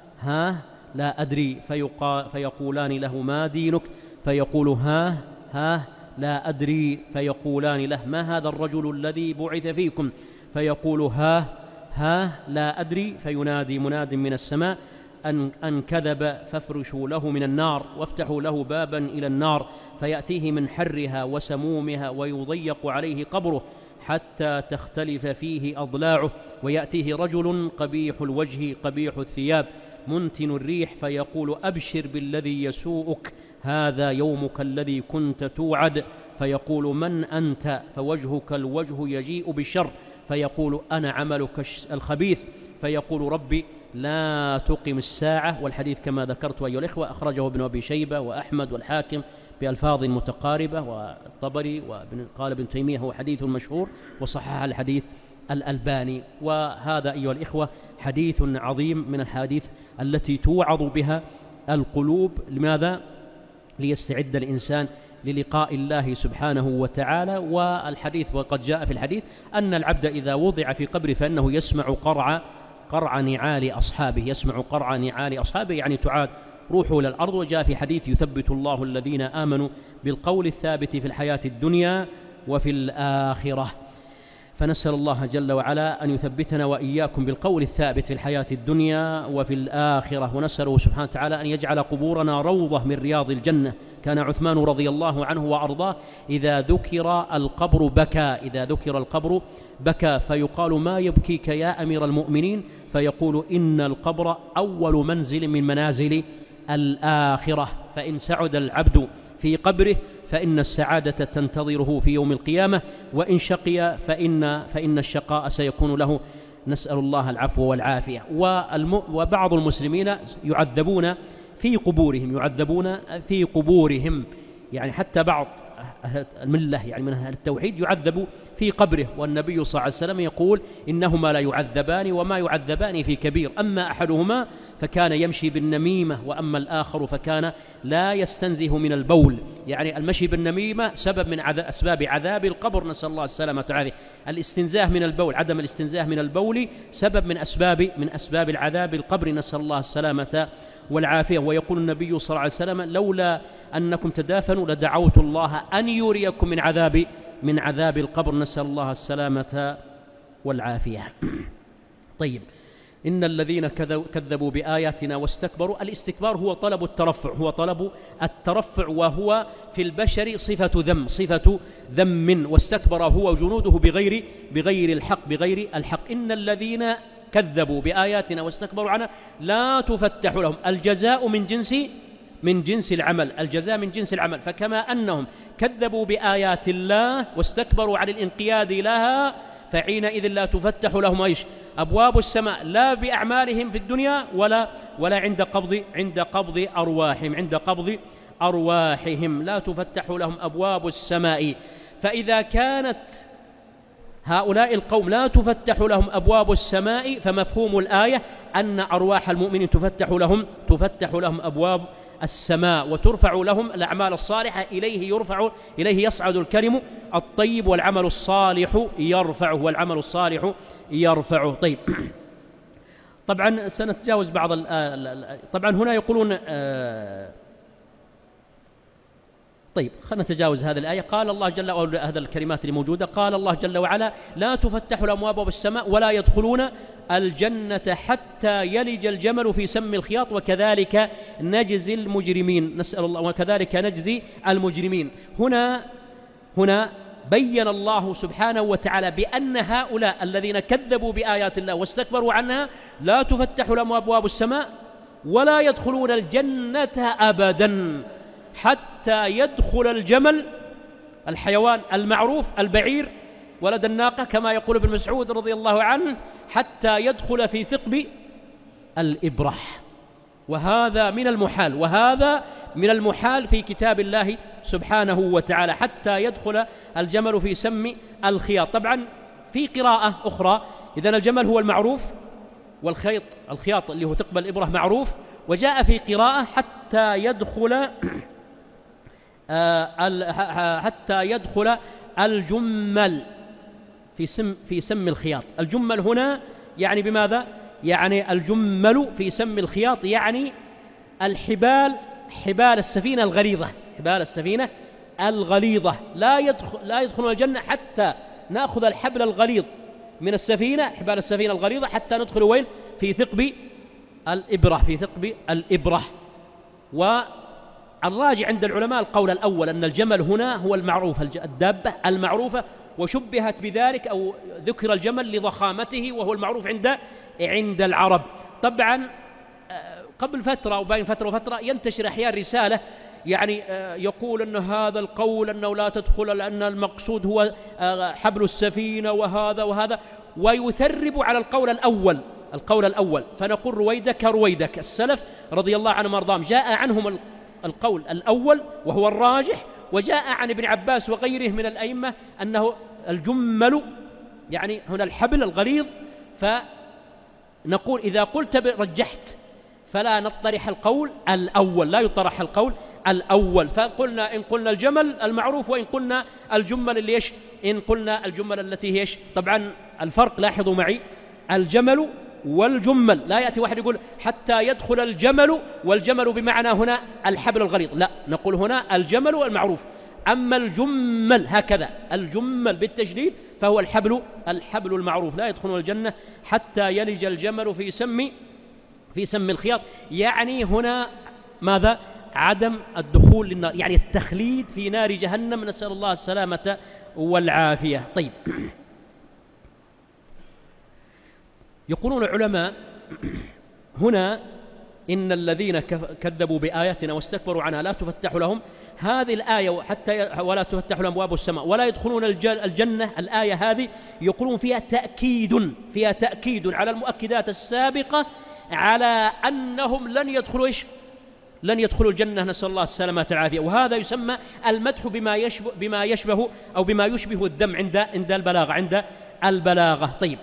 ها لا أدري. فيقولان له: ما دينك؟ فيقول: ها ها لا أدري. فيقولان له: ما هذا الرجل الذي بعث فيكم؟ فيقول: ها ها لا أدري. فينادي مناد من السماء: أن, أن كذب، فافرشوا له من النار وافتحوا له بابا إلى النار، فيأتيه من حرها وسمومها ويضيق عليه قبره حتى تختلف فيه أضلاعه. ويأتيه رجل قبيح الوجه قبيح الثياب منتن الريح، فيقول: أبشر بالذي يسوءك، هذا يومك الذي كنت توعد. فيقول من أنت؟ فوجهك الوجه يجيء بالشر، فيقول أنا عملك الخبيث، فيقول ربي لا تقم الساعة. والحديث كما ذكرت أيها الإخوة أخرجه ابن أبي شيبة وأحمد والحاكم بألفاظ متقاربة، والطبري وقال ابن تيمية هو حديث مشهور، وصحح الحديث الألباني. وهذا أيها الإخوة حديث عظيم من الحديث التي توعظ بها القلوب. لماذا؟ ليستعد الإنسان للقاء الله سبحانه وتعالى. والحديث وقد جاء في الحديث أن العبد إذا وضع في قبره فإنه يسمع قرع قرع نعال أصحابه، يسمع قرع نعال أصحابه يعني تعاد روحه إلى الأرض. وجاء في حديث يثبت الله الذين آمنوا بالقول الثابت في الحياة الدنيا وفي الآخرة. فنسأل الله جل وعلا أن يثبتنا وإياكم بالقول الثابت في الحياة الدنيا وفي الآخرة، ونسأله سبحانه وتعالى أن يجعل قبورنا روضة من رياض الجنة. كان عثمان رضي الله عنه وأرضاه إذا ذكر القبر بكى، إذا ذكر القبر بكى، فيقال ما يبكيك يا أمير المؤمنين؟ فيقول إن القبر أول منزل من منازل الآخرة، فإن سعد العبد في قبره فإن السعادة تنتظره في يوم القيامة، وإن شقي فإن, فإن الشقاء سيكون له، نسأل الله العفو والعافية. وبعض المسلمين يعذبون في قبورهم، يعذبون في قبورهم يعني حتى بعض الملة يعني من أهل التوحيد يعذب في قبره، والنبي صلى الله عليه وسلم يقول إنهما لا يعذبان وما يعذبان في كبير، أما أحدهما فكان يمشي بالنميمة وأما الآخر فكان لا يستنزه من البول. يعني المشي بالنميمة سبب من عذاب أسباب عذاب القبر، نسأل الله السلامة والعافية. الاستنزاه من البول، عدم الاستنزاه من البول سبب من أسباب من أسباب العذاب القبر، نسأل الله السلامة والعافية. ويقول النبي صلى الله عليه وسلم لولا أنكم تدافنوا لدعوت الله أن يريكم من عذاب من عذاب القبر، نسأل الله السلامة والعافية. طيب، إن الذين كذبوا بآياتنا واستكبروا، الاستكبار هو طلب الترفع، هو طلب الترفع، وهو في البشر صفة ذم، صفة ذم، واستكبر هو جنوده بغير بغير الحق بغير الحق. إن الذين كذبوا بآياتنا واستكبروا عنها لا تفتح لهم، الجزاء من جنس من جنس العمل، الجزاء من جنس العمل. فكما أنهم كذبوا بآيات الله واستكبروا عن الانقياد لها، فحينئذ لا تفتح لهم ايش؟ أبواب السماء، لا بأعمالهم في الدنيا ولا ولا عند قبض عند قبض أرواحهم عند قبض أرواحهم لا تفتح لهم أبواب السماء. فإذا كانت هؤلاء القوم لا تفتح لهم أبواب السماء، فمفهوم الآية أن أرواح المؤمنين تفتح لهم تفتح لهم أبواب السماء، وترفع لهم الأعمال الصالحة، إليه يرفع إليه يصعد الكلم الطيب والعمل الصالح يرفعه والعمل الصالح يرفعه. طيب، طبعا سنتجاوز بعض طبعا هنا يقولون طيب خلنا نتجاوز هذه الآية. قال الله جل وعلا، هذه الكلمات اللي موجودة، قال الله جل وعلا لا تفتح لهم أبواب السماء ولا يدخلون الجنة حتى يلج الجمل في سم الخياط وكذلك نجزي المجرمين، نسأل الله، وكذلك نجزي المجرمين. هنا هنا بين الله سبحانه وتعالى بأن هؤلاء الذين كذبوا بآيات الله واستكبروا عنها لا تفتح لهم أبواب السماء ولا يدخلون الجنة أبدا حتى يدخل الجمل، الحيوان المعروف البعير ولد الناقة كما يقول ابن مسعود رضي الله عنه، حتى يدخل في ثقب الإبرة. وهذا من المحال وهذا من المحال في كتاب الله سبحانه وتعالى، حتى يدخل الجمل في سم الخياط. طبعا في قراءة أخرى إذن الجمل هو المعروف والخيط الخياط اللي هو ثقب الإبرة معروف، وجاء في قراءة حتى يدخل حتى يدخل الجمل في سم في سم الخياط. الجمل هنا يعني بماذا؟ يعني الجمل في سم الخياط يعني الحبال، حبال السفينة الغليظة، حبال السفينة الغليظة لا يدخل لا يدخلون الجنة حتى نأخذ الحبل الغليظ من السفينة، حبال السفينة الغليظة، حتى ندخل وين؟ في ثقب الإبرة في ثقب الإبرة. والراجع عند العلماء القول الأول أن الجمل هنا هو المعروف، الدابة المعروفة، وشبهت بذلك أو ذكر الجمل لضخامته وهو المعروف عند عند العرب. طبعا قبل فترة أو بين فترة وفترة ينتشر أحيانا رسالة يعني يقول أن هذا القول أنه لا تدخل لأن المقصود هو حبل السفينة وهذا وهذا، ويثرب على القول الأول القول الأول فنقول رويدك رويدك. السلف رضي الله عنهم وارضاهم جاء عنهم القول الأول وهو الراجح، وجاء عن ابن عباس وغيره من الأئمة أنه الجمل يعني هنا الحبل الغليظ. فنقول إذا قلت رجحت فلا نطرح القول الأول، لا يطرح القول الأول. فقلنا إن قلنا الجمل المعروف، وإن قلنا الجمل اللي إيش إن قلنا الجمل التي هي إيش. طبعا الفرق لاحظوا معي، الجمل والجمل لا يأتي واحد يقول حتى يدخل الجمل، والجمل بمعنى هنا الحبل الغليظ، لا، نقول هنا الجمل المعروف. أما الجمل هكذا الجمل بالتجديد فهو الحبل الحبل المعروف، لا يدخلون الجنة حتى يلج الجمل في سم في سم الخياط. يعني هنا ماذا؟ عدم الدخول للنار، يعني التخليد في نار جهنم، نسأل الله السلامة والعافية. طيب، يقولون العلماء هنا إن الذين كذبوا بآياتنا واستكبروا عنها لا تفتح لهم، هذه الآية حتى ولا تفتح لهم أبواب السماء ولا يدخلون الجنة، الآية هذه يقولون فيها تأكيد فيها تأكيد على المؤكدات السابقة على أنهم لن يدخلوا إيش لن يدخلوا الجنة، نسأل الله السلامة والعافية. وهذا يسمى المدح بما يشبه بما يشبه أو بما يشبه الذم عند عند البلاغة عند البلاغة. طيب،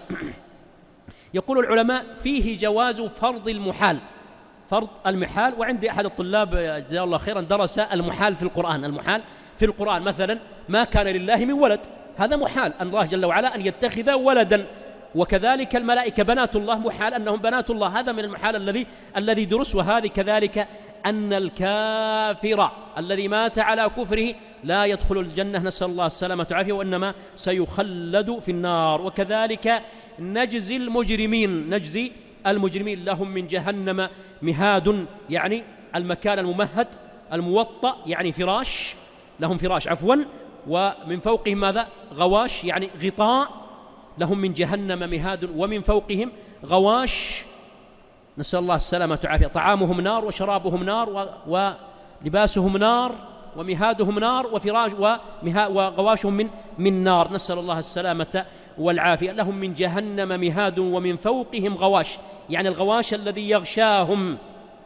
يقول العلماء فيه جواز فرض المحال فرض المحال. وعندي أحد الطلاب جزاه الله خيرا درس المحال في القرآن المحال في القرآن مثلا ما كان لله من ولد، هذا محال أن الله جل وعلا أن يتخذ ولدا، وكذلك الملائكة بنات الله محال أنهم بنات الله، هذا من المحال الذي الذي درس. وهذه كذلك أن الكافر الذي مات على كفره لا يدخل الجنة، نسأل الله السلامة والعافية، وإنما سيخلد في النار. وكذلك نجزي المجرمين نجزي المجرمين لهم من جهنم مهاد، يعني المكان الممهد الموطأ، يعني فراش، لهم فراش عفوا، ومن فوقهم ماذا؟ غواش، يعني غطاء، لهم من جهنم مهاد ومن فوقهم غواش، نسأل الله السلامة والعافية. طعامهم نار وشرابهم نار ولباسهم نار ومهادهم نار وفراش وغواشهم من من نار، نسأل الله السلامة والعافية. لهم من جهنم مهاد ومن فوقهم غواش، يعني الغواش الذي يغشاهم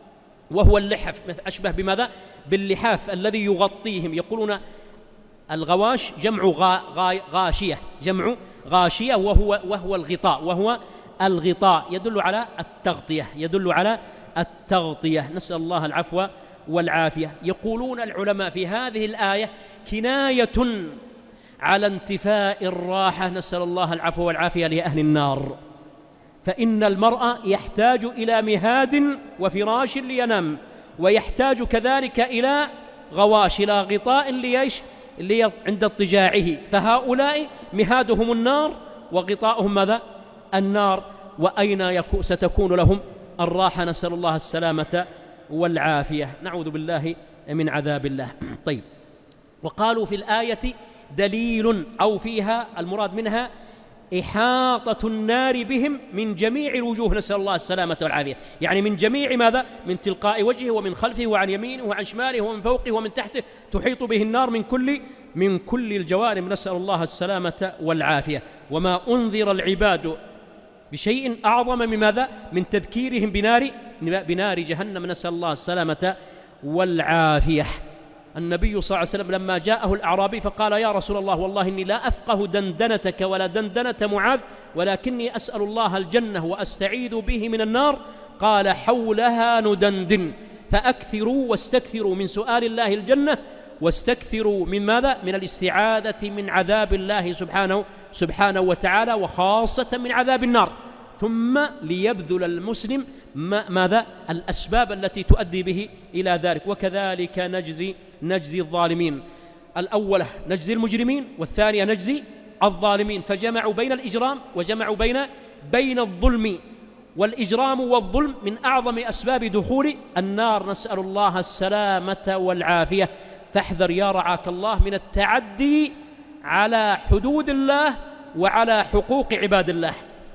وهو اللحف، أشبه بماذا؟ باللحاف الذي يغطيهم. يقولون الغواش جمع غا غا غاشية جمع غاشية وهو وهو الغطاء وهو الغطاء يدل على التغطية يدل على التغطية نسأل الله العفو والعافية. يقولون العلماء في هذه الآية كناية على انتفاء الراحة، نسأل الله العفو والعافية، لأهل النار، فإن المرء يحتاج إلى مهاد وفراش لينام، ويحتاج كذلك إلى غواش، إلى غطاء ليش لي عند اضطجاعه، فهؤلاء مهادهم النار وغطاؤهم ماذا؟ النار. وأين يكو ستكون لهم الراحة؟ نسأل الله السلامة والعافية، نعوذ بالله من عذاب الله. طيب، وقالوا في الآية دليل أو فيها المراد منها إحاطة النار بهم من جميع الوجوه، نسأل الله السلامة والعافية، يعني من جميع ماذا؟ من تلقاء وجهه ومن خلفه وعن يمينه وعن شماله ومن فوقه ومن تحته، تحيط به النار من كل من كل الجوانب، نسأل الله السلامة والعافية. وما أنذر العباد بشيء أعظم من ماذا؟ من تذكيرهم بنار بنار جهنم، نسأل الله السلامة والعافية. النبي صلى الله عليه وسلم لما جاءه الأعرابي فقال يا رسول الله والله إني لا أفقه دندنتك ولا دندنة معاذ، ولكني أسأل الله الجنة وأستعيذ به من النار، قال حولها ندندن، فأكثروا واستكثروا من سؤال الله الجنة، واستكثروا من ماذا؟ من الاستعاذة من عذاب الله سبحانه سبحانه وتعالى، وخاصة من عذاب النار، ثم ليبذل المسلم ماذا؟ الأسباب التي تؤدي به إلى ذلك. وكذلك نجزي نجزي الظالمين، الأولى نجزي المجرمين، والثانية نجزي الظالمين، فجمعوا بين الإجرام وجمعوا بين بين الظلم، والإجرام والظلم من أعظم أسباب دخول النار، نسأل الله السلامة والعافية. فاحذر يا رعاك الله من التعدي على حدود الله وعلى حقوق عباد الله.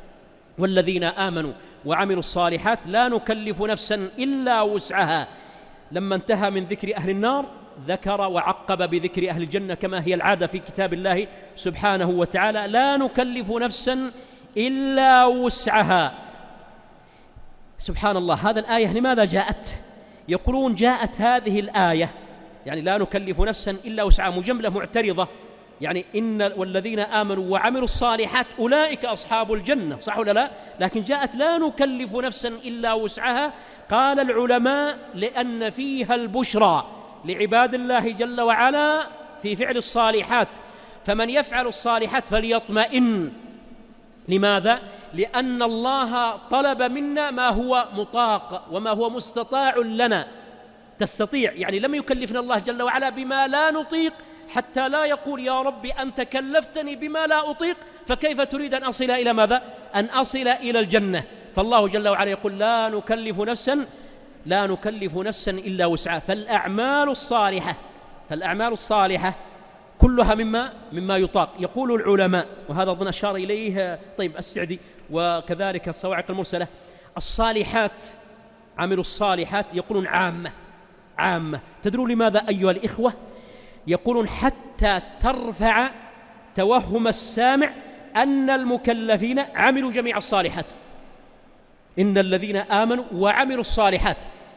والذين آمنوا وعملوا الصالحات لا نكلف نفسا إلا وسعها. لما انتهى من ذكر أهل النار ذكر وعقب بذكر أهل الجنة كما هي العادة في كتاب الله سبحانه وتعالى: لا نكلف نفسا إلا وسعها. سبحان الله، هذا الآية لماذا جاءت؟ يقولون جاءت هذه الآية يعني لا نكلف نفسا إلا وسعها مجملة معترضة، يعني إن والذين آمنوا وعملوا الصالحات أولئك أصحاب الجنة، صح ولا لا؟ لكن جاءت لا نكلف نفسا إلا وسعها. قال العلماء لأن فيها البشرى لعباد الله جل وعلا في فعل الصالحات، فمن يفعل الصالحات فليطمئن. لماذا؟ لأن الله طلب منا ما هو مطاق وما هو مستطاع لنا، تستطيع، يعني لم يكلفنا الله جل وعلا بما لا نطيق حتى لا يقول يا رب أنت كلفتني بما لا أطيق فكيف تريد أن أصل إلى ماذا؟ أن أصل إلى الجنة. فالله جل وعلا يقول لا نكلف نفسا لا نكلف نفسا إلا وسعها. فالأعمال الصالحة فالأعمال الصالحة كلها مما مما يطاق. يقول العلماء، وهذا أظن أشار إليه طيب السعدي وكذلك الصواعق المرسلة: الصالحات عملوا الصالحات يقولون عامة عامة. تدرون لماذا أيها الإخوة؟ يقولون حتى ترفع توهم السامع أن المكلفين عملوا جميع الصالحات. إن الذين آمنوا وعملوا الصالحات،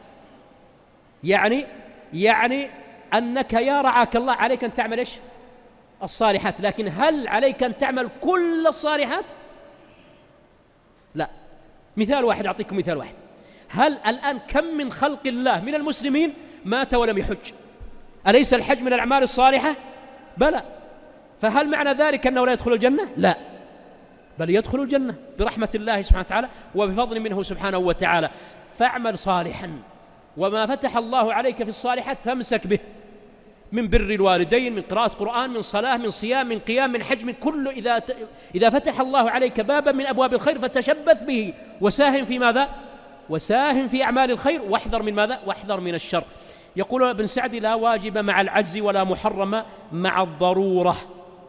يعني يعني أنك يا رعاك الله عليك أن تعمل إيش؟ الصالحات، لكن هل عليك أن تعمل كل الصالحات؟ لا. مثال واحد، أعطيكم مثال واحد. هل الآن كم من خلق الله من المسلمين مات ولم يحج؟ أليس الحج من الأعمال الصالحة؟ بلى. فهل معنى ذلك أنه لا يدخل الجنة؟ لا، بل يدخل الجنة برحمة الله سبحانه وتعالى وبفضل منه سبحانه وتعالى. فاعمل صالحا، وما فتح الله عليك في الصالحات فامسك به، من بر الوالدين، من قراءة قرآن، من صلاة، من صيام، من قيام، من حج، من كل. إذا إذا فتح الله عليك بابا من أبواب الخير فتشبث به وساهم في ماذا؟ وساهم في أعمال الخير، واحذر من ماذا؟ واحذر من الشر. يقول ابن سعد: لا واجب مع العجز ولا محرم مع الضرورة.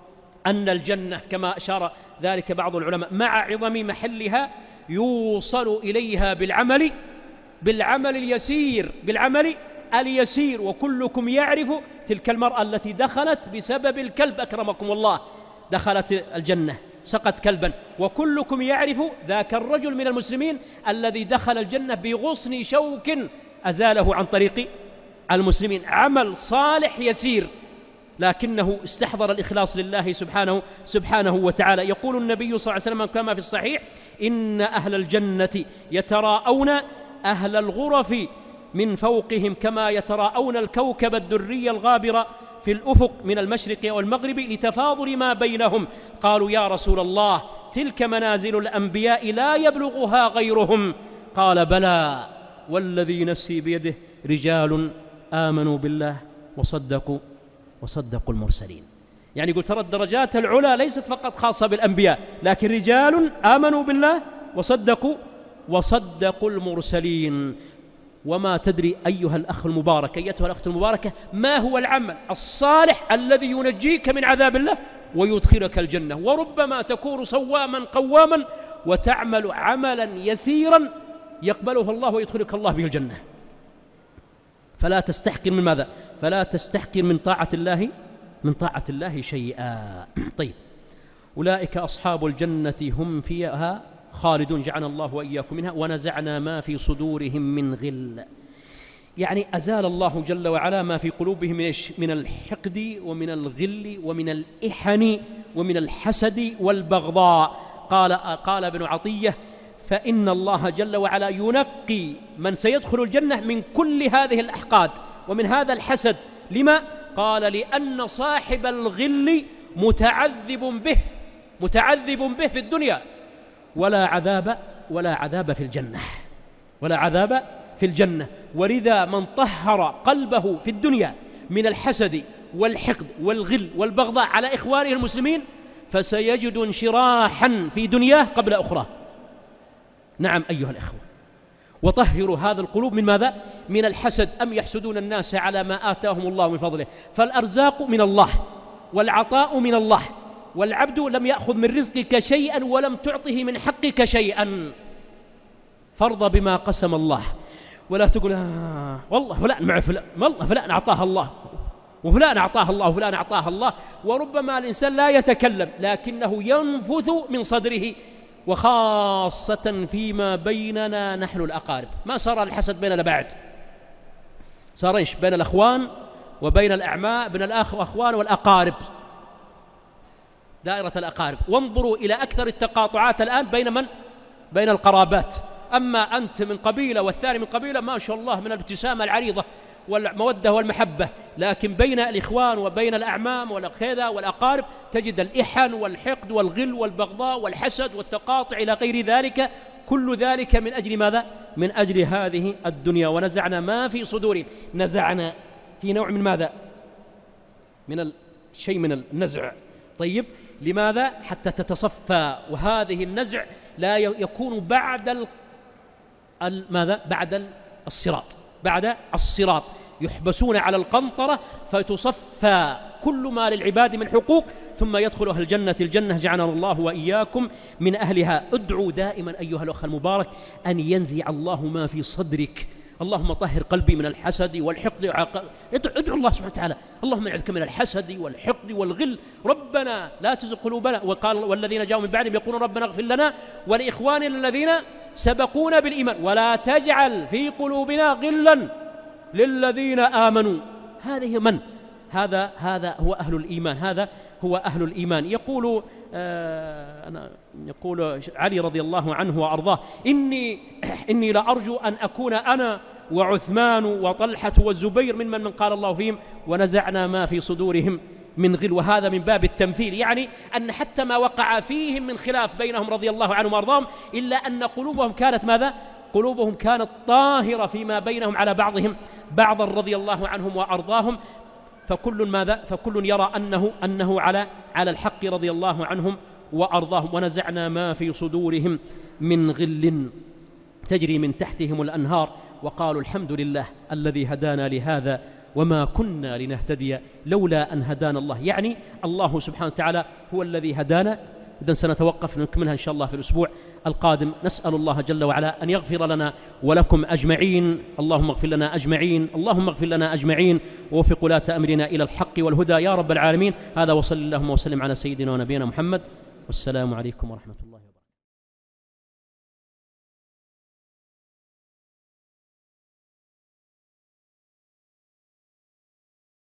أن الجنة كما أشار ذلك بعض العلماء مع عظم محلها يوصل إليها بالعمل بالعمل اليسير بالعمل اليسير. وكلكم يعرف تلك المرأة التي دخلت بسبب الكلب، أكرمكم الله، دخلت الجنة سقت كلبا. وكلكم يعرف ذاك الرجل من المسلمين الذي دخل الجنة بغصن شوك أزاله عن طريق المسلمين. عمل صالح يسير لكنه استحضر الإخلاص لله سبحانه سبحانه وتعالى. يقول النبي صلى الله عليه وسلم كما في الصحيح: إن أهل الجنة يتراءون أهل الغرف من فوقهم كما يتراءون الكوكب الدري الغابر في الأفق من المشرق والمغرب لتفاضل ما بينهم. قالوا يا رسول الله تلك منازل الأنبياء لا يبلغها غيرهم. قال بلى والذي نفسي بيده رجال آمنوا بالله وصدقوا وصدقوا المرسلين. يعني قلت ترى الدرجات العلى ليست فقط خاصة بالأنبياء، لكن رجال آمنوا بالله وصدقوا وصدقوا المرسلين. وما تدري أيها الأخ المبارك، أيتها الأخت المباركة، ما هو العمل الصالح الذي ينجيك من عذاب الله ويدخلك الجنة؟ وربما تكون صواما قواما وتعمل عملا يسيرا يقبله الله ويدخلك الله به الجنة. فلا تستحقر من ماذا؟ فلا تستحقر من طاعة الله من طاعة الله شيئا. طيب، أولئك أصحاب الجنة هم فيها خالدون، جعلنا الله وإياكم منها. ونزعنا ما في صدورهم من غل، يعني أزال الله جل وعلا ما في قلوبهم من الحقد ومن الغل ومن الإحن ومن الحسد والبغضاء. قال قال ابن عطية: فإن الله جل وعلا ينقي من سيدخل الجنة من كل هذه الأحقاد ومن هذا الحسد. لما؟ قال: لأن صاحب الغل متعذب به متعذب به في الدنيا، ولا عذاب ولا عذاب في الجنة ولا عذاب في الجنة. ولذا من طهر قلبه في الدنيا من الحسد والحقد والغل والبغضاء على إخوانه المسلمين فسيجد انشراحا في دنياه قبل أخرى. نعم أيها الأخوة، وطهروا هذا القلوب من ماذا؟ من الحسد. أم يحسدون الناس على ما آتاهم الله من فضله؟ فالأرزاق من الله والعطاء من الله، والعبد لم يأخذ من رزقك شيئا ولم تعطه من حقك شيئا، فارض بما قسم الله. ولا تقول آه والله فلان مع فلان، والله فلان أعطاه الله، وفلان أعطاه الله، وفلان أعطاه الله. وربما الإنسان لا يتكلم لكنه ينفث من صدره، وخاصة فيما بيننا نحن الأقارب. ما صار الحسد بيننا بعد، صار إيش؟ بين الأخوان وبين الأعماء، بين الأخ والأخوان والأقارب، دائرة الأقارب. وانظروا إلى أكثر التقاطعات الآن بين من؟ بين القرابات. أما أنت من قبيلة والثاني من قبيلة، ما شاء الله من الابتسامة العريضة والمودة والمحبة، لكن بين الإخوان وبين الأعمام والأخذة والأقارب تجد الإحن والحقد والغل والبغضاء والحسد والتقاطع إلى غير ذلك. كل ذلك من أجل ماذا؟ من أجل هذه الدنيا. ونزعنا ما في صدورهم، نزعنا في نوع من ماذا؟ من الشيء من النزع. طيب لماذا؟ حتى تتصفى. وهذه النزع لا يكون بعد ال... ماذا؟ بعد الصراط، بعد الصراط يحبسون على القنطرة فتصفى كل ما للعباد من حقوق، ثم يدخل أهل الجنة الجنة، جعلنا الله وإياكم من أهلها. ادعوا دائما أيها الأخ المبارك أن ينزع الله ما في صدرك. اللهم طهر قلبي من الحسد والحقد. ادعو الله سبحانه وتعالى، اللهم اعذك من الحسد والحقد والغل. ربنا لا تزغ قلوبنا. وقال والذين جاءوا من بعدهم يقولون ربنا اغفر لنا ولإخواننا الذين سبقونا بالإيمان ولا تجعل في قلوبنا غلا للذين آمنوا. هذه من؟ هذا هذا هو أهل الإيمان، هذا هو أهل الإيمان. يقول آه أنا يقول علي رضي الله عنه وأرضاه: إني إني لأرجو أن أكون أنا وعثمان وطلحة والزبير ممن من قال الله فيهم ونزعنا ما في صدورهم من غل. وهذا من باب التمثيل، يعني أن حتى ما وقع فيهم من خلاف بينهم رضي الله عنهم وأرضاهم، إلا أن قلوبهم كانت ماذا؟ قلوبهم كانت طاهرة فيما بينهم على بعضهم بعضا رضي الله عنهم وأرضاهم. فكل ماذا؟ فكل يرى أنه أنه على على الحق رضي الله عنهم وأرضاهم. ونزعنا ما في صدورهم من غل تجري من تحتهم الأنهار وقالوا الحمد لله الذي هدانا لهذا وما كنا لنهتدي لولا أن هدانا الله. يعني الله سبحانه وتعالى هو الذي هدانا. إذن سنتوقف، نكملها إن شاء الله في الأسبوع القادم. نسأل الله جل وعلا أن يغفر لنا ولكم أجمعين. اللهم اغفر لنا أجمعين، اللهم اغفر لنا أجمعين، ووفق ولاة أمرنا إلى الحق والهدى يا رب العالمين. هذا وصلى اللهم وسلم على سيدنا ونبينا محمد، والسلام عليكم ورحمة الله وبركاته.